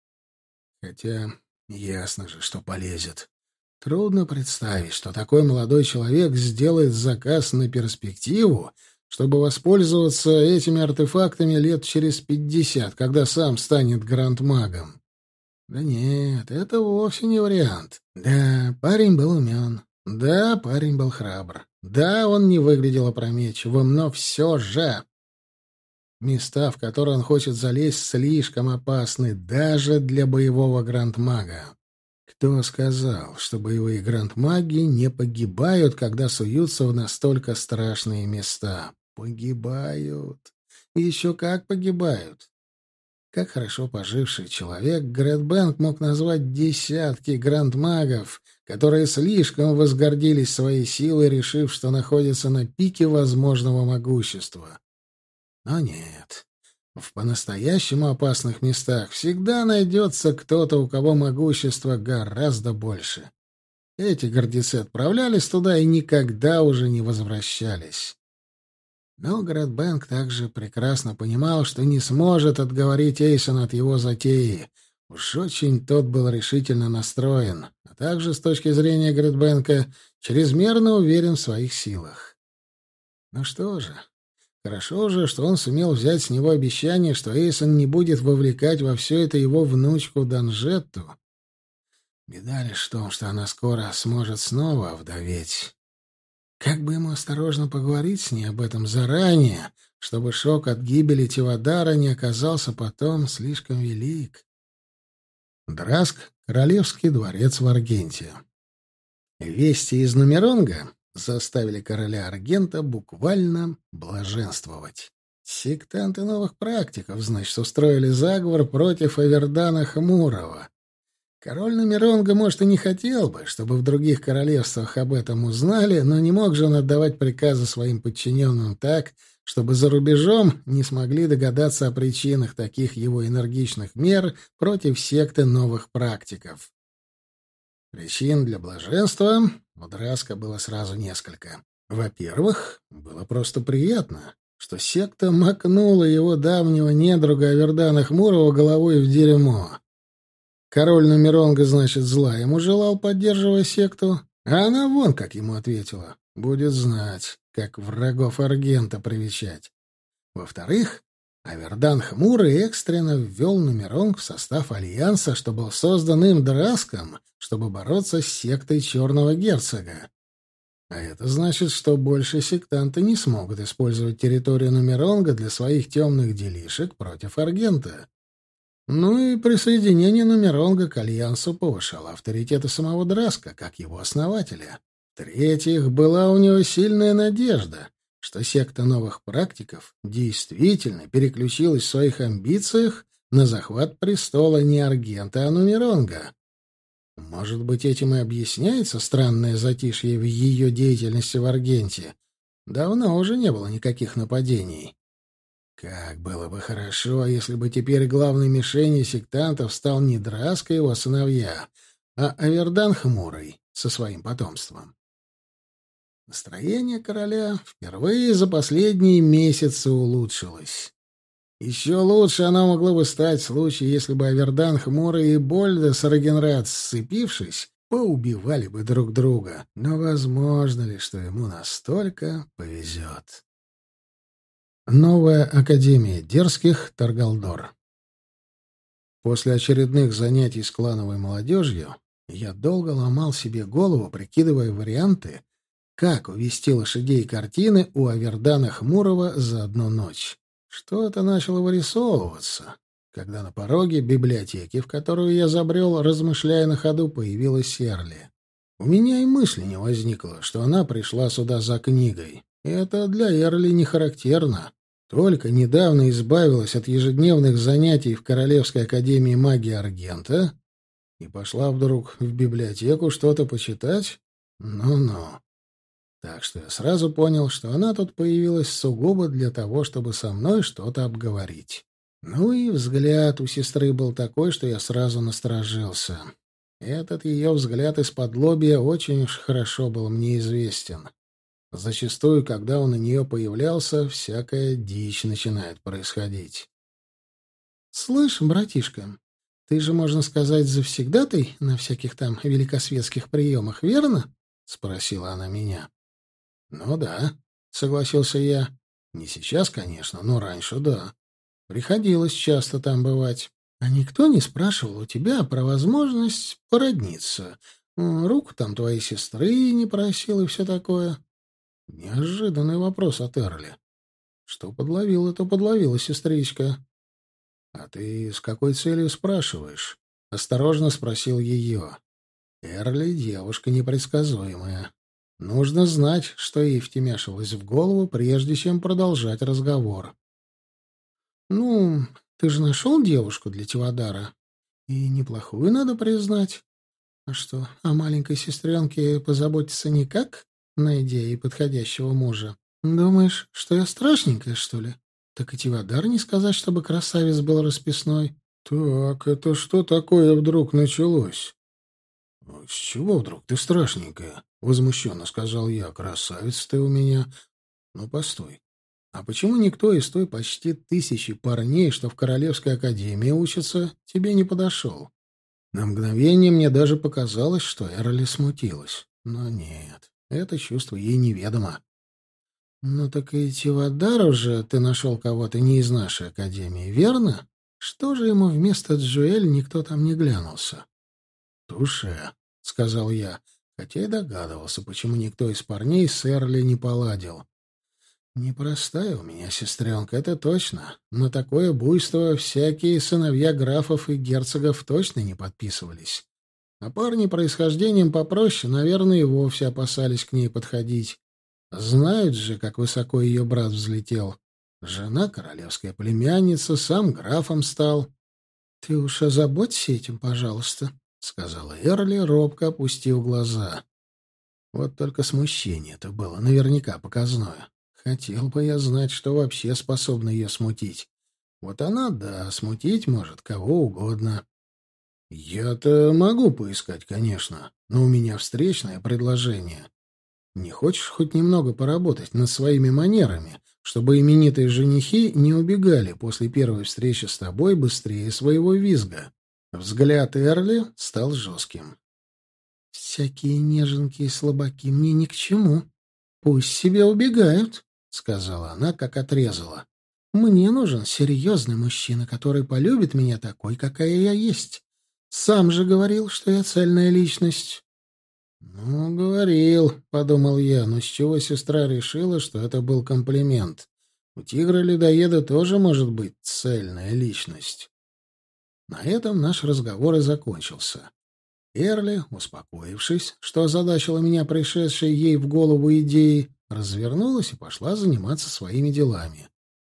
Хотя ясно же, что полезет. Трудно представить, что такой молодой человек сделает заказ на перспективу, чтобы воспользоваться этими артефактами лет через 50, когда сам станет гранд-магом. Да нет, это вовсе не вариант. Да, парень был умен. Да, парень был храбр. Да, он не выглядел опрометчивым, но все же... Места, в которые он хочет залезть, слишком опасны даже для боевого гранд-мага. Кто сказал, что боевые гранд-маги не погибают, когда суются в настолько страшные места? Погибают. И еще как погибают. Как хорошо поживший человек, Грэдбэнк мог назвать десятки гранд-магов, которые слишком возгордились своей силой, решив, что находятся на пике возможного могущества. Но нет. В по-настоящему опасных местах всегда найдется кто-то, у кого могущество гораздо больше. Эти гордецы отправлялись туда и никогда уже не возвращались. Но Грэдбэнк также прекрасно понимал, что не сможет отговорить Эйсона от его затеи. Уж очень тот был решительно настроен, а также, с точки зрения Грэдбэнка, чрезмерно уверен в своих силах. Ну что же, хорошо же, что он сумел взять с него обещание, что Эйсон не будет вовлекать во все это его внучку Данжетту. Беда лишь в том, что она скоро сможет снова овдоветь. Как бы ему осторожно поговорить с ней об этом заранее, чтобы шок от гибели Тивадара не оказался потом слишком велик. Драск, королевский дворец в Аргенте. Вести из Нумеронга заставили короля Аргента буквально блаженствовать. Сектанты новых практиков, значит, устроили заговор против Авердана Хмурого. Король Нумеронга, может, и не хотел бы, чтобы в других королевствах об этом узнали, но не мог же он отдавать приказы своим подчиненным так, чтобы за рубежом не смогли догадаться о причинах таких его энергичных мер против секты новых практиков. Причин для блаженства у Драска было сразу несколько. Во-первых, было просто приятно, что секта макнула его давнего недруга Авердана Хмурого головой в дерьмо. Король Нумеронга, значит, зла ему желал, поддерживая секту, а она вон как ему ответила. Будет знать, как врагов Аргента привечать. Во-вторых, Авердан Хмурый экстренно ввел Нумеронг в состав альянса, что был создан им Драском, чтобы бороться с сектой Черного Герцога. А это значит, что больше сектанты не смогут использовать территорию Нумеронга для своих темных делишек против Аргента. Ну и присоединение Нумеронга к альянсу повышало авторитет самого Драска, как его основателя. В-третьих, была у него сильная надежда, что секта новых практиков действительно переключилась в своих амбициях на захват престола не Аргента, а Нумеронга. Может быть, этим и объясняется странное затишье в ее деятельности в Аргенте. Давно уже не было никаких нападений. Как было бы хорошо, если бы теперь главной мишенью сектантов стал не Драск и его сыновья, а Авердан Хмурый со своим потомством. Настроение короля впервые за последние месяцы улучшилось. Еще лучше оно могло бы стать в случае, если бы Авердан Хмурый и Больдес Рагенрад, сцепившись, поубивали бы друг друга. Но возможно ли, что ему настолько повезет? Новая Академия Дерзких Таргалдор. После очередных занятий с клановой молодежью я долго ломал себе голову, прикидывая варианты, как увести лошадей и картины у Авердана Хмурого за одну ночь. Что-то начало вырисовываться, когда на пороге библиотеки, в которую я забрел, размышляя на ходу, появилась Серли. У меня и мысли не возникло, что она пришла сюда за книгой. Это для Эрли не характерно. Только недавно избавилась от ежедневных занятий в Королевской академии магии Аргента и пошла вдруг в библиотеку что-то почитать? Ну-ну. Так что я сразу понял, что она тут появилась сугубо для того, чтобы со мной что-то обговорить. Ну и взгляд у сестры был такой, что я сразу насторожился. Этот ее взгляд из-под-лобья очень уж хорошо был мне известен. Зачастую, когда он у нее появлялся, всякая дичь начинает происходить. «Слышь, братишка, ты же, можно сказать, завсегдатай на всяких там великосветских приемах, верно?» — спросила она меня. «Ну да», — согласился я. «Не сейчас, конечно, но раньше да. Приходилось часто там бывать. А никто не спрашивал у тебя про возможность породниться? Руку там твоей сестры не просил и все такое?» Неожиданный вопрос от Эрли. Что подловила, то подловила сестричка. «А ты с какой целью спрашиваешь?» — осторожно спросил ее. Эрли — девушка непредсказуемая. Нужно знать, что ей втемяшилось в голову, прежде чем продолжать разговор. «Ну, ты же нашел девушку для Тивадара. И неплохую, надо признать. А что, о маленькой сестренке позаботиться никак, найдя ей подходящего мужа? Думаешь, что я страшненькая, что ли? Так и Тивадар не сказать, чтобы красавец был расписной». «Так, это что такое вдруг началось?» «С чего вдруг ты страшненькая?» — возмущенно сказал я. «Красавец ты у меня. Ну, постой. А почему никто из той почти 1000 парней, что в Королевской академии учатся, тебе не подошел?» На мгновение мне даже показалось, что Эрли смутилась. Но нет, это чувство ей неведомо. «Ну так и Тивадару же ты нашел кого-то не из нашей академии, верно? Что же ему вместо Джуэль никто там не глянулся?» «Туше», — сказал я, хотя и догадывался, почему никто из парней с Эрли не поладил. «Непростая у меня сестренка, это точно. На такое буйство всякие сыновья графов и герцогов точно не подписывались. А парни происхождением попроще, наверное, и вовсе опасались к ней подходить. Знают же, как высоко ее брат взлетел. Жена королевская племянница, сам графом стал». «Ты уж озаботься этим, пожалуйста», — сказала Эрли, робко опустив глаза. Вот только смущение-то было наверняка показное. Хотел бы я знать, что вообще способно ее смутить. Вот она, да, смутить может кого угодно. Я-то могу поискать, конечно, но у меня встречное предложение. Не хочешь хоть немного поработать над своими манерами, чтобы именитые женихи не убегали после первой встречи с тобой быстрее своего визга?» Взгляд Эрли стал жестким. «Всякие неженки и слабаки мне ни к чему. Пусть себе убегают», — сказала она, как отрезала. «Мне нужен серьезный мужчина, который полюбит меня такой, какая я есть. Сам же говорил, что я цельная личность». «Ну, говорил», — подумал я, но с чего сестра решила, что это был комплимент? У тигра-людоеда тоже может быть цельная личность. На этом наш разговор и закончился. Эрли, успокоившись, что озадачила меня пришедшей ей в голову идеей, развернулась и пошла заниматься своими делами.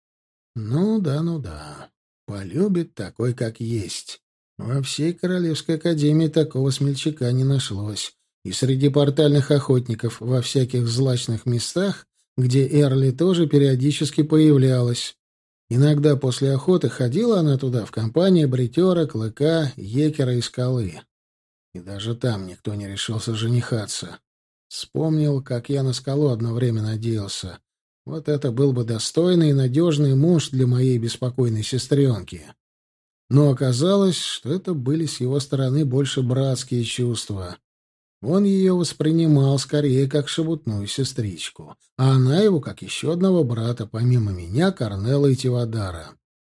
Ну да, полюбит такой, как есть. Во всей Королевской академии такого смельчака не нашлось. И среди портальных охотников во всяких злачных местах, где Эрли тоже периодически появлялась. Иногда после охоты ходила она туда в компании бритера, клыка, екера и скалы. И даже там никто не решился женихаться. Вспомнил, как я на скалу одно время надеялся. Вот это был бы достойный и надежный муж для моей беспокойной сестренки. Но оказалось, что это были с его стороны больше братские чувства. Он ее воспринимал скорее как шебутную сестричку, а она его как еще одного брата, помимо меня, Корнелла и Тивадара.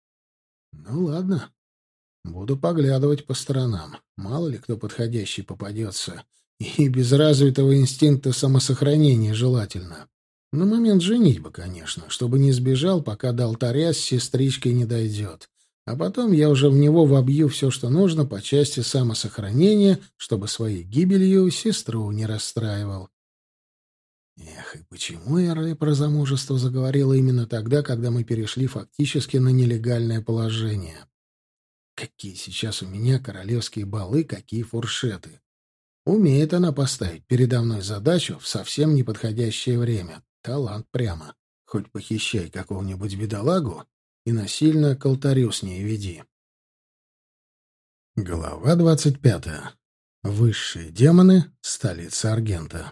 Ну ладно, буду поглядывать по сторонам. Мало ли кто подходящий попадется. И без развитого инстинкта самосохранения желательно. На момент женитьбы, конечно, чтобы не сбежал, пока до алтаря с сестричкой не дойдет. А потом я уже в него вобью все, что нужно по части самосохранения, чтобы своей гибелью сестру не расстраивал. Эх, и почему Эрли про замужество заговорила именно тогда, когда мы перешли фактически на нелегальное положение? Какие сейчас у меня королевские балы, какие фуршеты. Умеет она поставить передо мной задачу в совсем неподходящее время. Талант прямо. Хоть похищай какого-нибудь бедолагу и насильно к алтарю с ней веди. Глава 25. Высшие демоны, столица Аргента.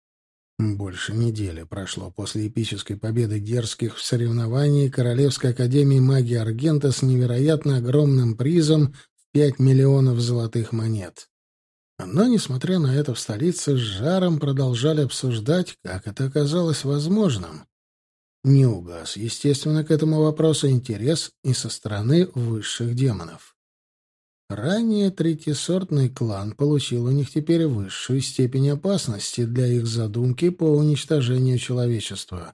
Больше недели прошло после эпической победы дерзких в соревновании Королевской академии магии Аргента с невероятно огромным призом в 5 миллионов золотых монет. Но, несмотря на это, в столице с жаром продолжали обсуждать, как это оказалось возможным. Не угас, естественно, к этому вопросу интерес и со стороны высших демонов. Ранее третьесортный клан получил у них теперь высшую степень опасности для их задумки по уничтожению человечества.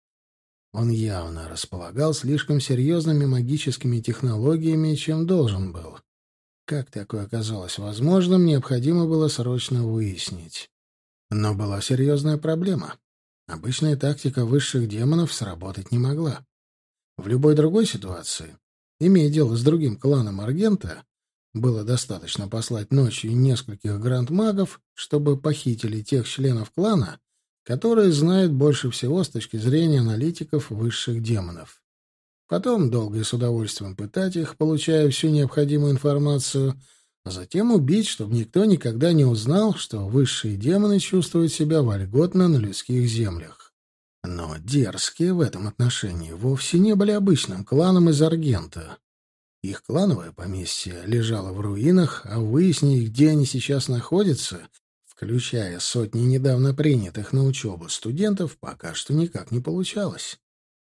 Он явно располагал слишком серьезными магическими технологиями, чем должен был. Как такое оказалось возможным, необходимо было срочно выяснить. Но была серьезная проблема. Обычная тактика высших демонов сработать не могла. В любой другой ситуации, имея дело с другим кланом Аргента, было достаточно послать ночью нескольких гранд-магов, чтобы похитили тех членов клана, которые знают больше всего с точки зрения аналитиков высших демонов. Потом долго и с удовольствием пытать их, получая всю необходимую информацию, а затем убить, чтобы никто никогда не узнал, что высшие демоны чувствуют себя вольготно на людских землях. Но дерзкие в этом отношении вовсе не были обычным кланом из Аргента. Их клановое поместье лежало в руинах, а выяснить, где они сейчас находятся, включая сотни недавно принятых на учебу студентов, пока что никак не получалось.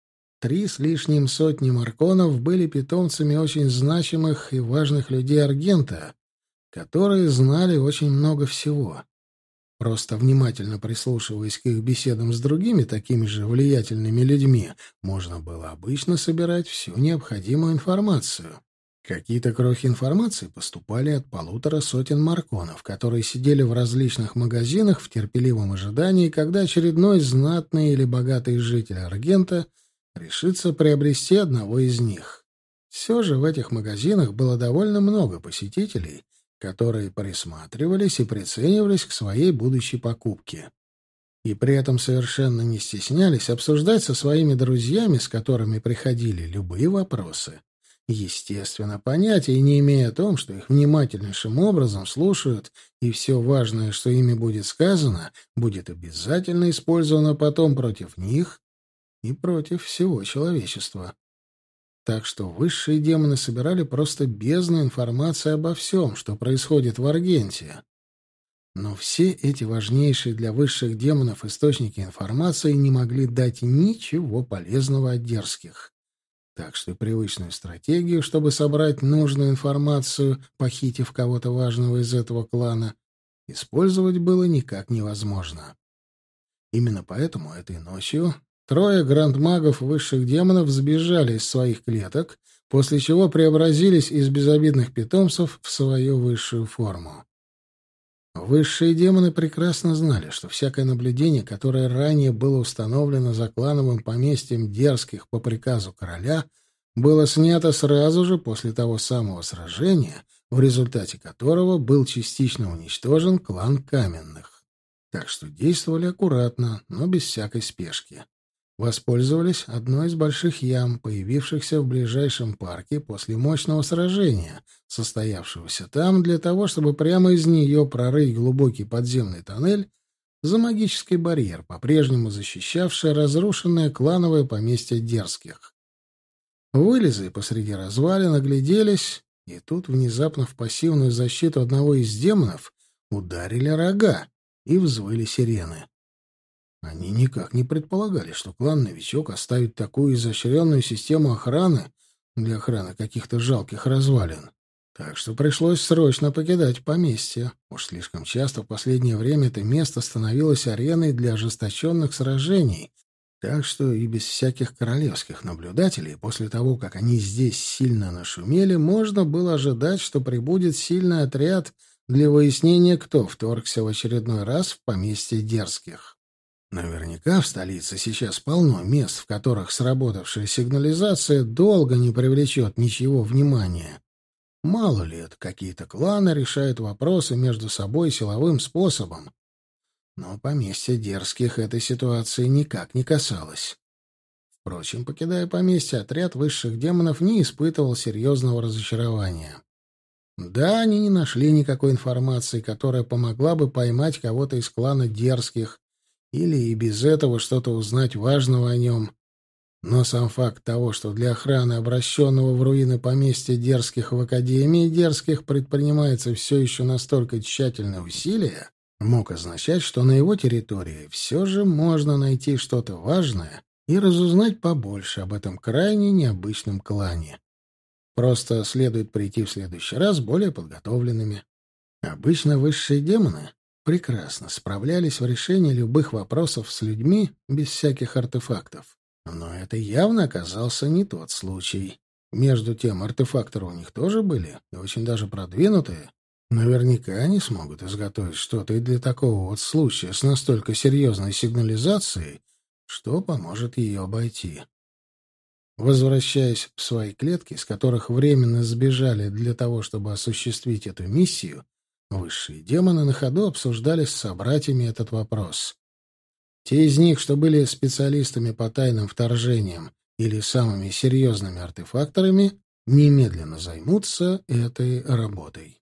3 с лишним сотни марконов были питомцами очень значимых и важных людей Аргента, которые знали очень много всего. Просто внимательно прислушиваясь к их беседам с другими такими же влиятельными людьми, можно было обычно собирать всю необходимую информацию. Какие-то крохи информации поступали от 1,5 сотен марконов, которые сидели в различных магазинах в терпеливом ожидании, когда очередной знатный или богатый житель Аргента решится приобрести одного из них. Все же в этих магазинах было довольно много посетителей, которые присматривались и приценивались к своей будущей покупке. И при этом совершенно не стеснялись обсуждать со своими друзьями, с которыми приходили, любые вопросы. Естественно, понятия не имея о том, что их внимательнейшим образом слушают, и все важное, что ими будет сказано, будет обязательно использовано потом против них и против всего человечества. Так что высшие демоны собирали просто бездну информации обо всем, что происходит в Аргенте. Но все эти важнейшие для высших демонов источники информации не могли дать ничего полезного от дерзких. Так что привычную стратегию, чтобы собрать нужную информацию, похитив кого-то важного из этого клана, использовать было никак невозможно. Именно поэтому этой ночью 3 гранд-магов высших демонов сбежали из своих клеток, после чего преобразились из безобидных питомцев в свою высшую форму. Высшие демоны прекрасно знали, что всякое наблюдение, которое ранее было установлено за клановым поместьем дерзких по приказу короля, было снято сразу же после того самого сражения, в результате которого был частично уничтожен клан Каменных. Так что действовали аккуратно, но без всякой спешки. Воспользовались одной из больших ям, появившихся в ближайшем парке после мощного сражения, состоявшегося там для того, чтобы прямо из нее прорыть глубокий подземный тоннель за магический барьер, по-прежнему защищавший разрушенное клановое поместье дерзких. Вылезли посреди развалин, огляделись, и тут внезапно в пассивную защиту одного из демонов ударили рога и взвыли сирены. Они никак не предполагали, что клан-новичок оставит такую изощренную систему охраны для охраны каких-то жалких развалин. Так что пришлось срочно покидать поместье. Уж слишком часто в последнее время это место становилось ареной для ожесточенных сражений, так что и без всяких королевских наблюдателей, после того, как они здесь сильно нашумели, можно было ожидать, что прибудет сильный отряд для выяснения, кто вторгся в очередной раз в поместье дерзких. Наверняка в столице сейчас полно мест, в которых сработавшая сигнализация долго не привлечет ничего внимания. Мало ли это, какие-то кланы решают вопросы между собой силовым способом. Но поместья дерзких этой ситуации никак не касалось. Впрочем, покидая поместье, отряд высших демонов не испытывал серьезного разочарования. Да, они не нашли никакой информации, которая помогла бы поймать кого-то из клана Дерзких или и без этого что-то узнать важного о нем. Но сам факт того, что для охраны обращенного в руины поместья Дерзких в Академии Дерзких предпринимается все еще настолько тщательное усилие, мог означать, что на его территории все же можно найти что-то важное и разузнать побольше об этом крайне необычном клане. Просто следует прийти в следующий раз более подготовленными. Обычно высшие демоны прекрасно справлялись в решении любых вопросов с людьми без всяких артефактов. Но это явно оказался не тот случай. Между тем, артефакторы у них тоже были, и очень даже продвинутые. Наверняка они смогут изготовить что-то и для такого вот случая с настолько серьезной сигнализацией, что поможет ее обойти. Возвращаясь в свои клетки, из которых временно сбежали для того, чтобы осуществить эту миссию, высшие демоны на ходу обсуждали с собратьями этот вопрос. Те из них, что были специалистами по тайным вторжениям или самыми серьезными артефакторами, немедленно займутся этой работой.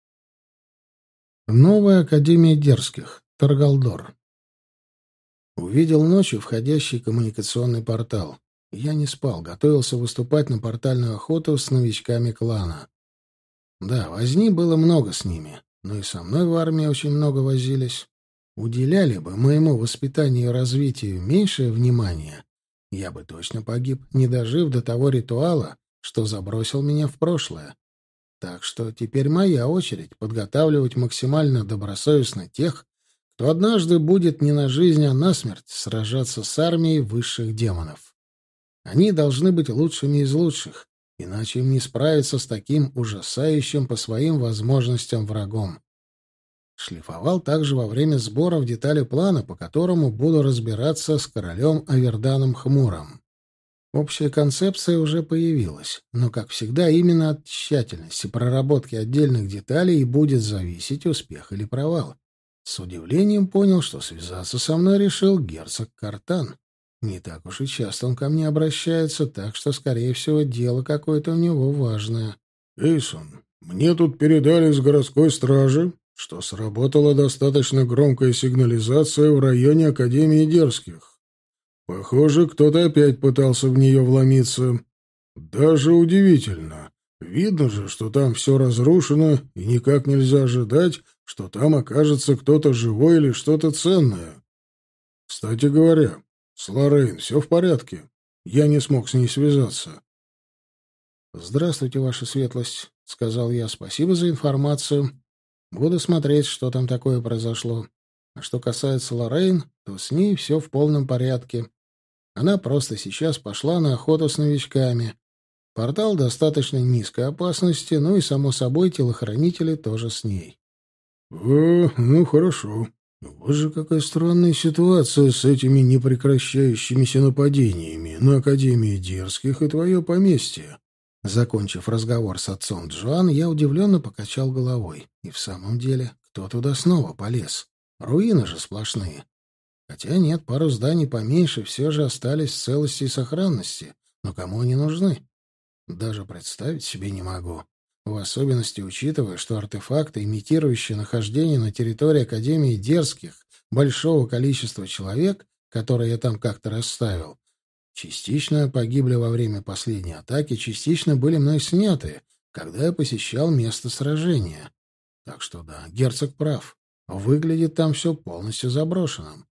Новая Академия Дерзких. Таргалдор. Увидел ночью входящий коммуникационный портал. Я не спал, готовился выступать на портальную охоту с новичками клана. Да, возни было много с ними, но и со мной в армии очень много возились. Уделяли бы моему воспитанию и развитию меньшее внимание, я бы точно погиб, не дожив до того ритуала, что забросил меня в прошлое. Так что теперь моя очередь подготавливать максимально добросовестно тех, кто однажды будет не на жизнь, а на смерть сражаться с армией высших демонов. Они должны быть лучшими из лучших, иначе им не справиться с таким ужасающим по своим возможностям врагом. Шлифовал также во время сборов детали плана, по которому буду разбираться с королем Аверданом Хмурым. Общая концепция уже появилась, но, как всегда, именно от тщательности проработки отдельных деталей и будет зависеть успех или провал. С удивлением понял, что связаться со мной решил герцог Картан. Не так уж и часто он ко мне обращается, так что, скорее всего, дело какое-то у него важное. «Эйсон, мне тут передали с городской стражи, что сработала достаточно громкая сигнализация в районе Академии Дерзких. Похоже, кто-то опять пытался в нее вломиться. Даже удивительно. Видно же, что там все разрушено, и никак нельзя ожидать, что там окажется кто-то живой или что-то ценное. Кстати говоря, с Лоррейн все в порядке. Я не смог с ней связаться». «Здравствуйте, ваша светлость», — сказал я. «Спасибо за информацию. Буду смотреть, что там такое произошло. А что касается Лоррейн, то с ней все в полном порядке. Она просто сейчас пошла на охоту с новичками. Портал достаточно низкой опасности, ну и, само собой, телохранители тоже с ней». Ну хорошо. Вот же какая странная ситуация с этими непрекращающимися нападениями на Академию Дерзких и твое поместье». Закончив разговор с отцом Джоан, я удивленно покачал головой. И в самом деле, кто туда снова полез? Руины же сплошные. Хотя нет, пару зданий поменьше все же остались в целости и сохранности. Но кому они нужны? Даже представить себе не могу. В особенности учитывая, что артефакты, имитирующие нахождение на территории Академии Дерзких большого количества человек, которые я там как-то расставил, частично погибли во время последней атаки, частично были мной сняты, когда я посещал место сражения. Так что да, герцог прав. Выглядит там все полностью заброшенным.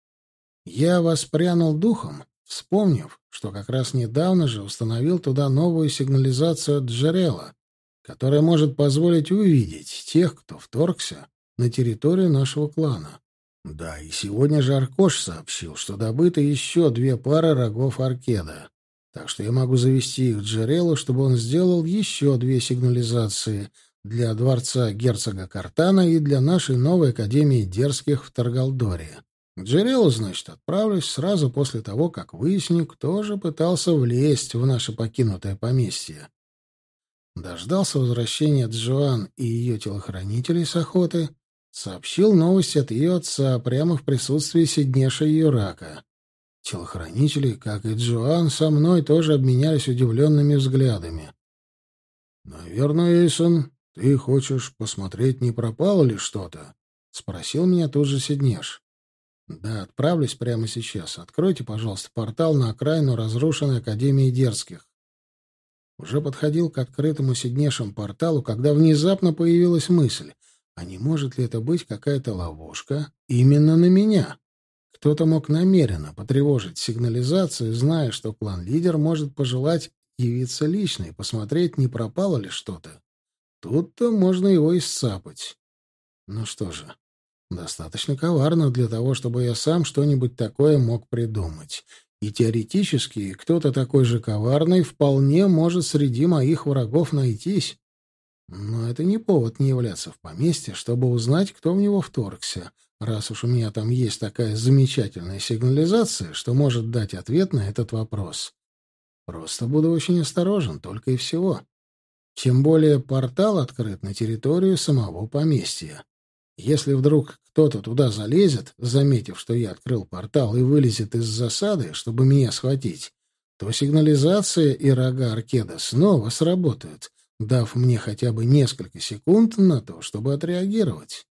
Я воспрянул духом, вспомнив, что как раз недавно же установил туда новую сигнализацию от Джерела, которая может позволить увидеть тех, кто вторгся на территорию нашего клана. Да, и сегодня же Аркош сообщил, что добыто еще 2 пары рогов Аркеда. Так что я могу завести их к Джерелу, чтобы он сделал еще 2 сигнализации для дворца герцога Картана и для нашей новой Академии Дерзких в Таргалдоре. К Джерелу, значит, отправлюсь сразу после того, как выясню, кто же пытался влезть в наше покинутое поместье. Дождался возвращения Джоан и ее телохранителей с охоты, сообщил новость от ее отца прямо в присутствии Сиднеша Юрака. Телохранители, как и Джоан, со мной тоже обменялись удивленными взглядами. «Наверное, Эйсон, «Ты хочешь посмотреть, не пропало ли что-то?» — спросил меня тут же Сиднеш. «Да, отправлюсь прямо сейчас. Откройте, пожалуйста, портал на окраину разрушенной Академии Дерзких». Уже подходил к открытому Сиднешем порталу, когда внезапно появилась мысль, а не может ли это быть какая-то ловушка именно на меня? Кто-то мог намеренно потревожить сигнализацию, зная, что клан-лидер может пожелать явиться лично и посмотреть, не пропало ли что-то. Тут-то можно его и сцапать. Ну что же, достаточно коварно для того, чтобы я сам что-нибудь такое мог придумать. И теоретически кто-то такой же коварный вполне может среди моих врагов найтись. Но это не повод не являться в поместье, чтобы узнать, кто в него вторгся, раз уж у меня там есть такая замечательная сигнализация, что может дать ответ на этот вопрос. Просто буду очень осторожен, только и всего. Тем более портал открыт на территорию самого поместья. Если вдруг кто-то туда залезет, заметив, что я открыл портал, и вылезет из засады, чтобы меня схватить, то сигнализация и рога Аркеда снова сработают, дав мне хотя бы несколько секунд на то, чтобы отреагировать.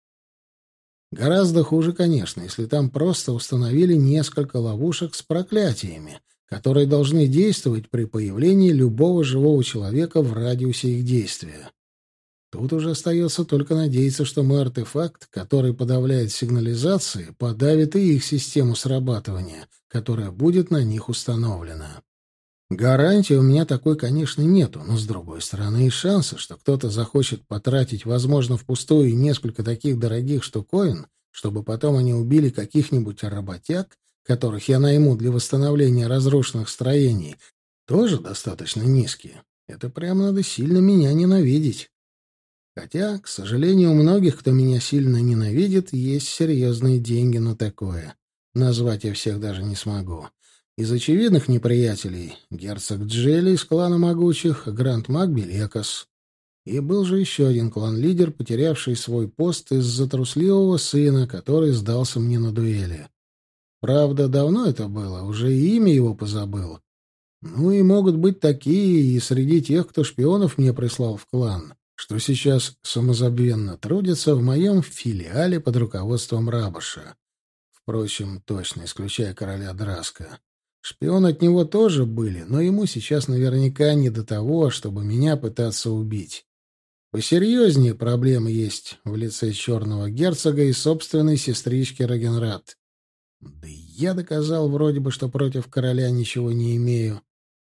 Гораздо хуже, конечно, если там просто установили несколько ловушек с проклятиями, которые должны действовать при появлении любого живого человека в радиусе их действия. Тут уже остается только надеяться, что мой артефакт, который подавляет сигнализации, подавит и их систему срабатывания, которая будет на них установлена. Гарантии у меня такой, конечно, нету, но, с другой стороны, и шансы, что кто-то захочет потратить, возможно, впустую несколько таких дорогих штуковин, чтобы потом они убили каких-нибудь работяг, которых я найму для восстановления разрушенных строений, тоже достаточно низкие. Это прям надо сильно меня ненавидеть. Хотя, к сожалению, у многих, кто меня сильно ненавидит, есть серьезные деньги на такое. Назвать я всех даже не смогу. Из очевидных неприятелей — герцог Джелли из клана Могучих, гранд-маг Белекос. И был же еще один клан-лидер, потерявший свой пост из-за трусливого сына, который сдался мне на дуэли. Правда, давно это было, уже и имя его позабыл. Ну и могут быть такие и среди тех, кто шпионов мне прислал в клан, что сейчас самозабвенно трудятся в моем филиале под руководством Рабаша. Впрочем, точно исключая короля Драска. Шпионы от него тоже были, но ему сейчас наверняка не до того, чтобы меня пытаться убить. Посерьезнее проблемы есть в лице черного герцога и собственной сестрички Рагенрад. Да и я доказал вроде бы, что против короля ничего не имею.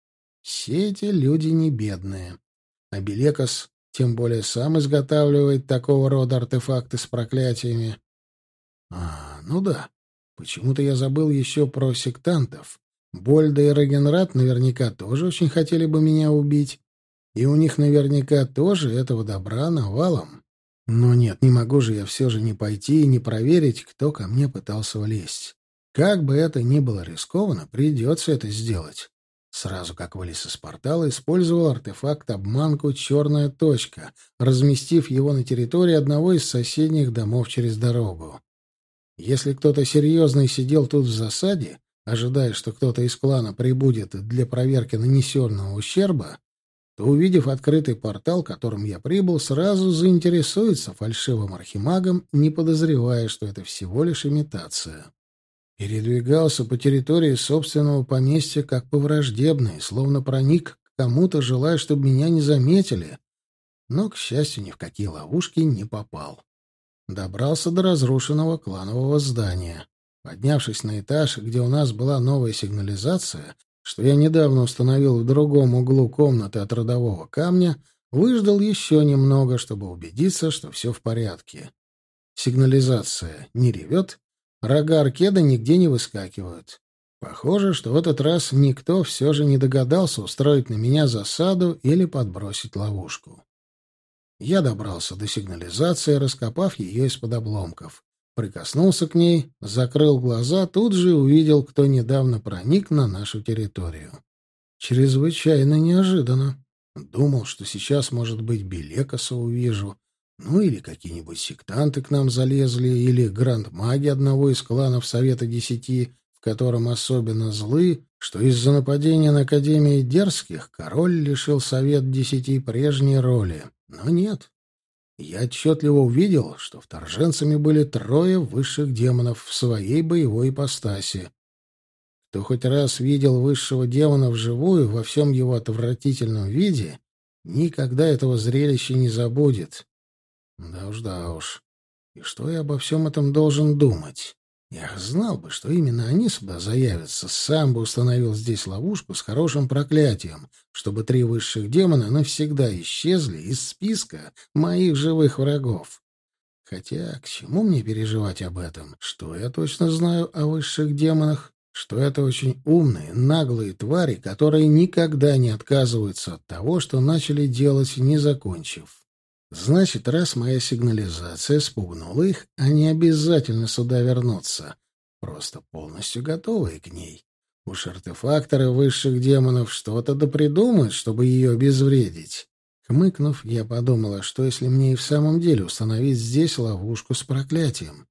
Все эти люди не бедные. А Белекос тем более сам изготавливает такого рода артефакты с проклятиями. Ну да. Почему-то я забыл еще про сектантов. Больда и Рагенрад наверняка тоже очень хотели бы меня убить. И у них наверняка тоже этого добра навалом. Но нет, не могу же я все же не пойти и не проверить, кто ко мне пытался влезть. Как бы это ни было рискованно, придется это сделать. Сразу как вылез из портала, использовал артефакт-обманку «Черная точка», разместив его на территории одного из соседних домов через дорогу. Если кто-то серьезный сидел тут в засаде, ожидая, что кто-то из клана прибудет для проверки нанесенного ущерба, то, увидев открытый портал, которым я прибыл, сразу заинтересуется фальшивым архимагом, не подозревая, что это всего лишь имитация. Передвигался по территории собственного поместья как по враждебной, словно проник к кому-то, желая, чтобы меня не заметили. Но, к счастью, ни в какие ловушки не попал. Добрался до разрушенного кланового здания. Поднявшись на этаж, где у нас была новая сигнализация, что я недавно установил в другом углу комнаты от родового камня, выждал еще немного, чтобы убедиться, что все в порядке. Сигнализация не ревет, рога Аркеда нигде не выскакивают. Похоже, что в этот раз никто все же не догадался устроить на меня засаду или подбросить ловушку. Я добрался до сигнализации, раскопав ее из-под обломков. Прикоснулся к ней, закрыл глаза, тут же увидел, кто недавно проник на нашу территорию. Чрезвычайно неожиданно. Думал, что сейчас, может быть, Белекоса увижу. Ну, или какие-нибудь сектанты к нам залезли, или гранд-маги одного из кланов Совета Десяти, в котором особенно злы, что из-за нападения на Академию Дерзких король лишил Совет Десяти прежней роли. Но нет. Я отчетливо увидел, что вторженцами были 3 высших демонов в своей боевой ипостаси. Кто хоть раз видел высшего демона вживую во всем его отвратительном виде, никогда этого зрелища не забудет. Да уж. И что я обо всем этом должен думать? Я знал бы, что именно они сюда заявятся, сам бы установил здесь ловушку с хорошим проклятием, чтобы 3 высших демона навсегда исчезли из списка моих живых врагов. Хотя к чему мне переживать об этом? Что я точно знаю о высших демонах? Что это очень умные, наглые твари, которые никогда не отказываются от того, что начали делать, не закончив. Значит, раз моя сигнализация спугнула их, они обязательно сюда вернутся. Просто полностью готовые к ней. Уж артефакторы высших демонов что-то допридумают, чтобы ее обезвредить. Хмыкнув, я подумала, что если мне и в самом деле установить здесь ловушку с проклятием.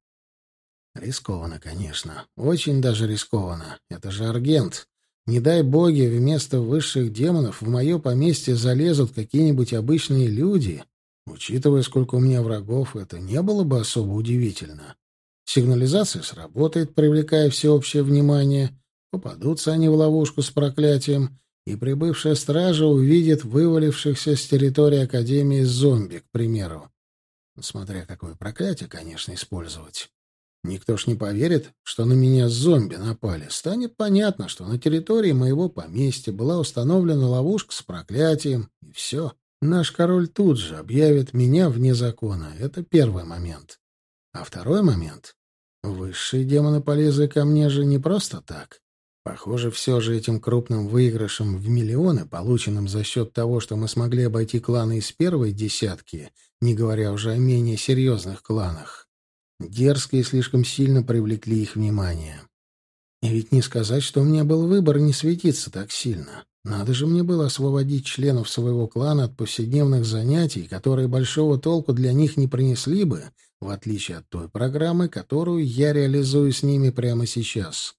Рискованно, конечно. Очень даже рискованно. Это же Аргент. Не дай боги, вместо высших демонов в мое поместье залезут какие-нибудь обычные люди. Учитывая, сколько у меня врагов, это не было бы особо удивительно. Сигнализация сработает, привлекая всеобщее внимание. Попадутся они в ловушку с проклятием, и прибывшая стража увидит вывалившихся с территории Академии зомби, к примеру. Смотря какое проклятие, конечно, использовать. Никто ж не поверит, что на меня зомби напали. Станет понятно, что на территории моего поместья была установлена ловушка с проклятием, и все. Наш король тут же объявит меня вне закона. Это первый момент. А второй момент. Высшие демоны полезли ко мне же не просто так. Похоже, все же этим крупным выигрышем в миллионы, полученным за счет того, что мы смогли обойти кланы из первой десятки, не говоря уже о менее серьезных кланах, дерзко и слишком сильно привлекли их внимание. И ведь не сказать, что у меня был выбор не светиться так сильно. Надо же мне было освободить членов своего клана от повседневных занятий, которые большого толку для них не принесли бы, в отличие от той программы, которую я реализую с ними прямо сейчас.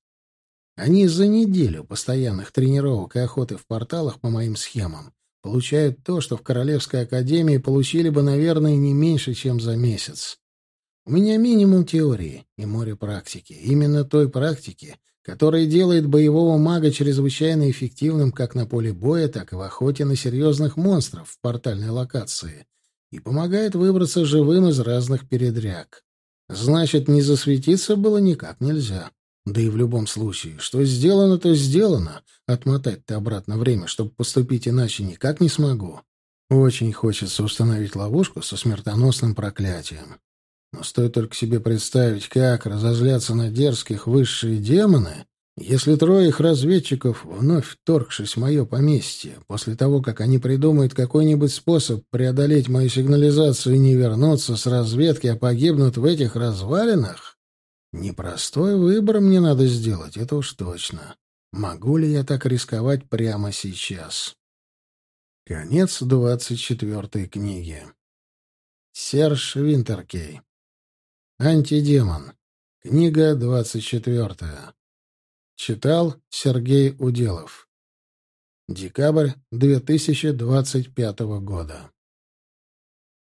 Они за неделю постоянных тренировок и охоты в порталах по моим схемам получают то, что в Королевской академии получили бы, наверное, не меньше, чем за месяц. У меня минимум теории и море практики. Именно той практики, которая делает боевого мага чрезвычайно эффективным как на поле боя, так и в охоте на серьезных монстров в портальной локации и помогает выбраться живым из разных передряг. Значит, не засветиться было никак нельзя. Да и в любом случае, что сделано, то сделано. Отмотать-то обратно время, чтобы поступить иначе, никак не смогу. Очень хочется установить ловушку со смертоносным проклятием. Но стоит только себе представить, как разозлятся на дерзких высшие демоны, если 3 их разведчиков, вновь вторгшись в мое поместье, после того, как они придумают какой-нибудь способ преодолеть мою сигнализацию и не вернуться с разведки, а погибнут в этих развалинах. Непростой выбор мне надо сделать, это уж точно. Могу ли я так рисковать прямо сейчас? Конец 24 книги. Серж Винтеркей. Антидемон. Книга 24. Читал Сергей Уделов. Декабрь 2025 года.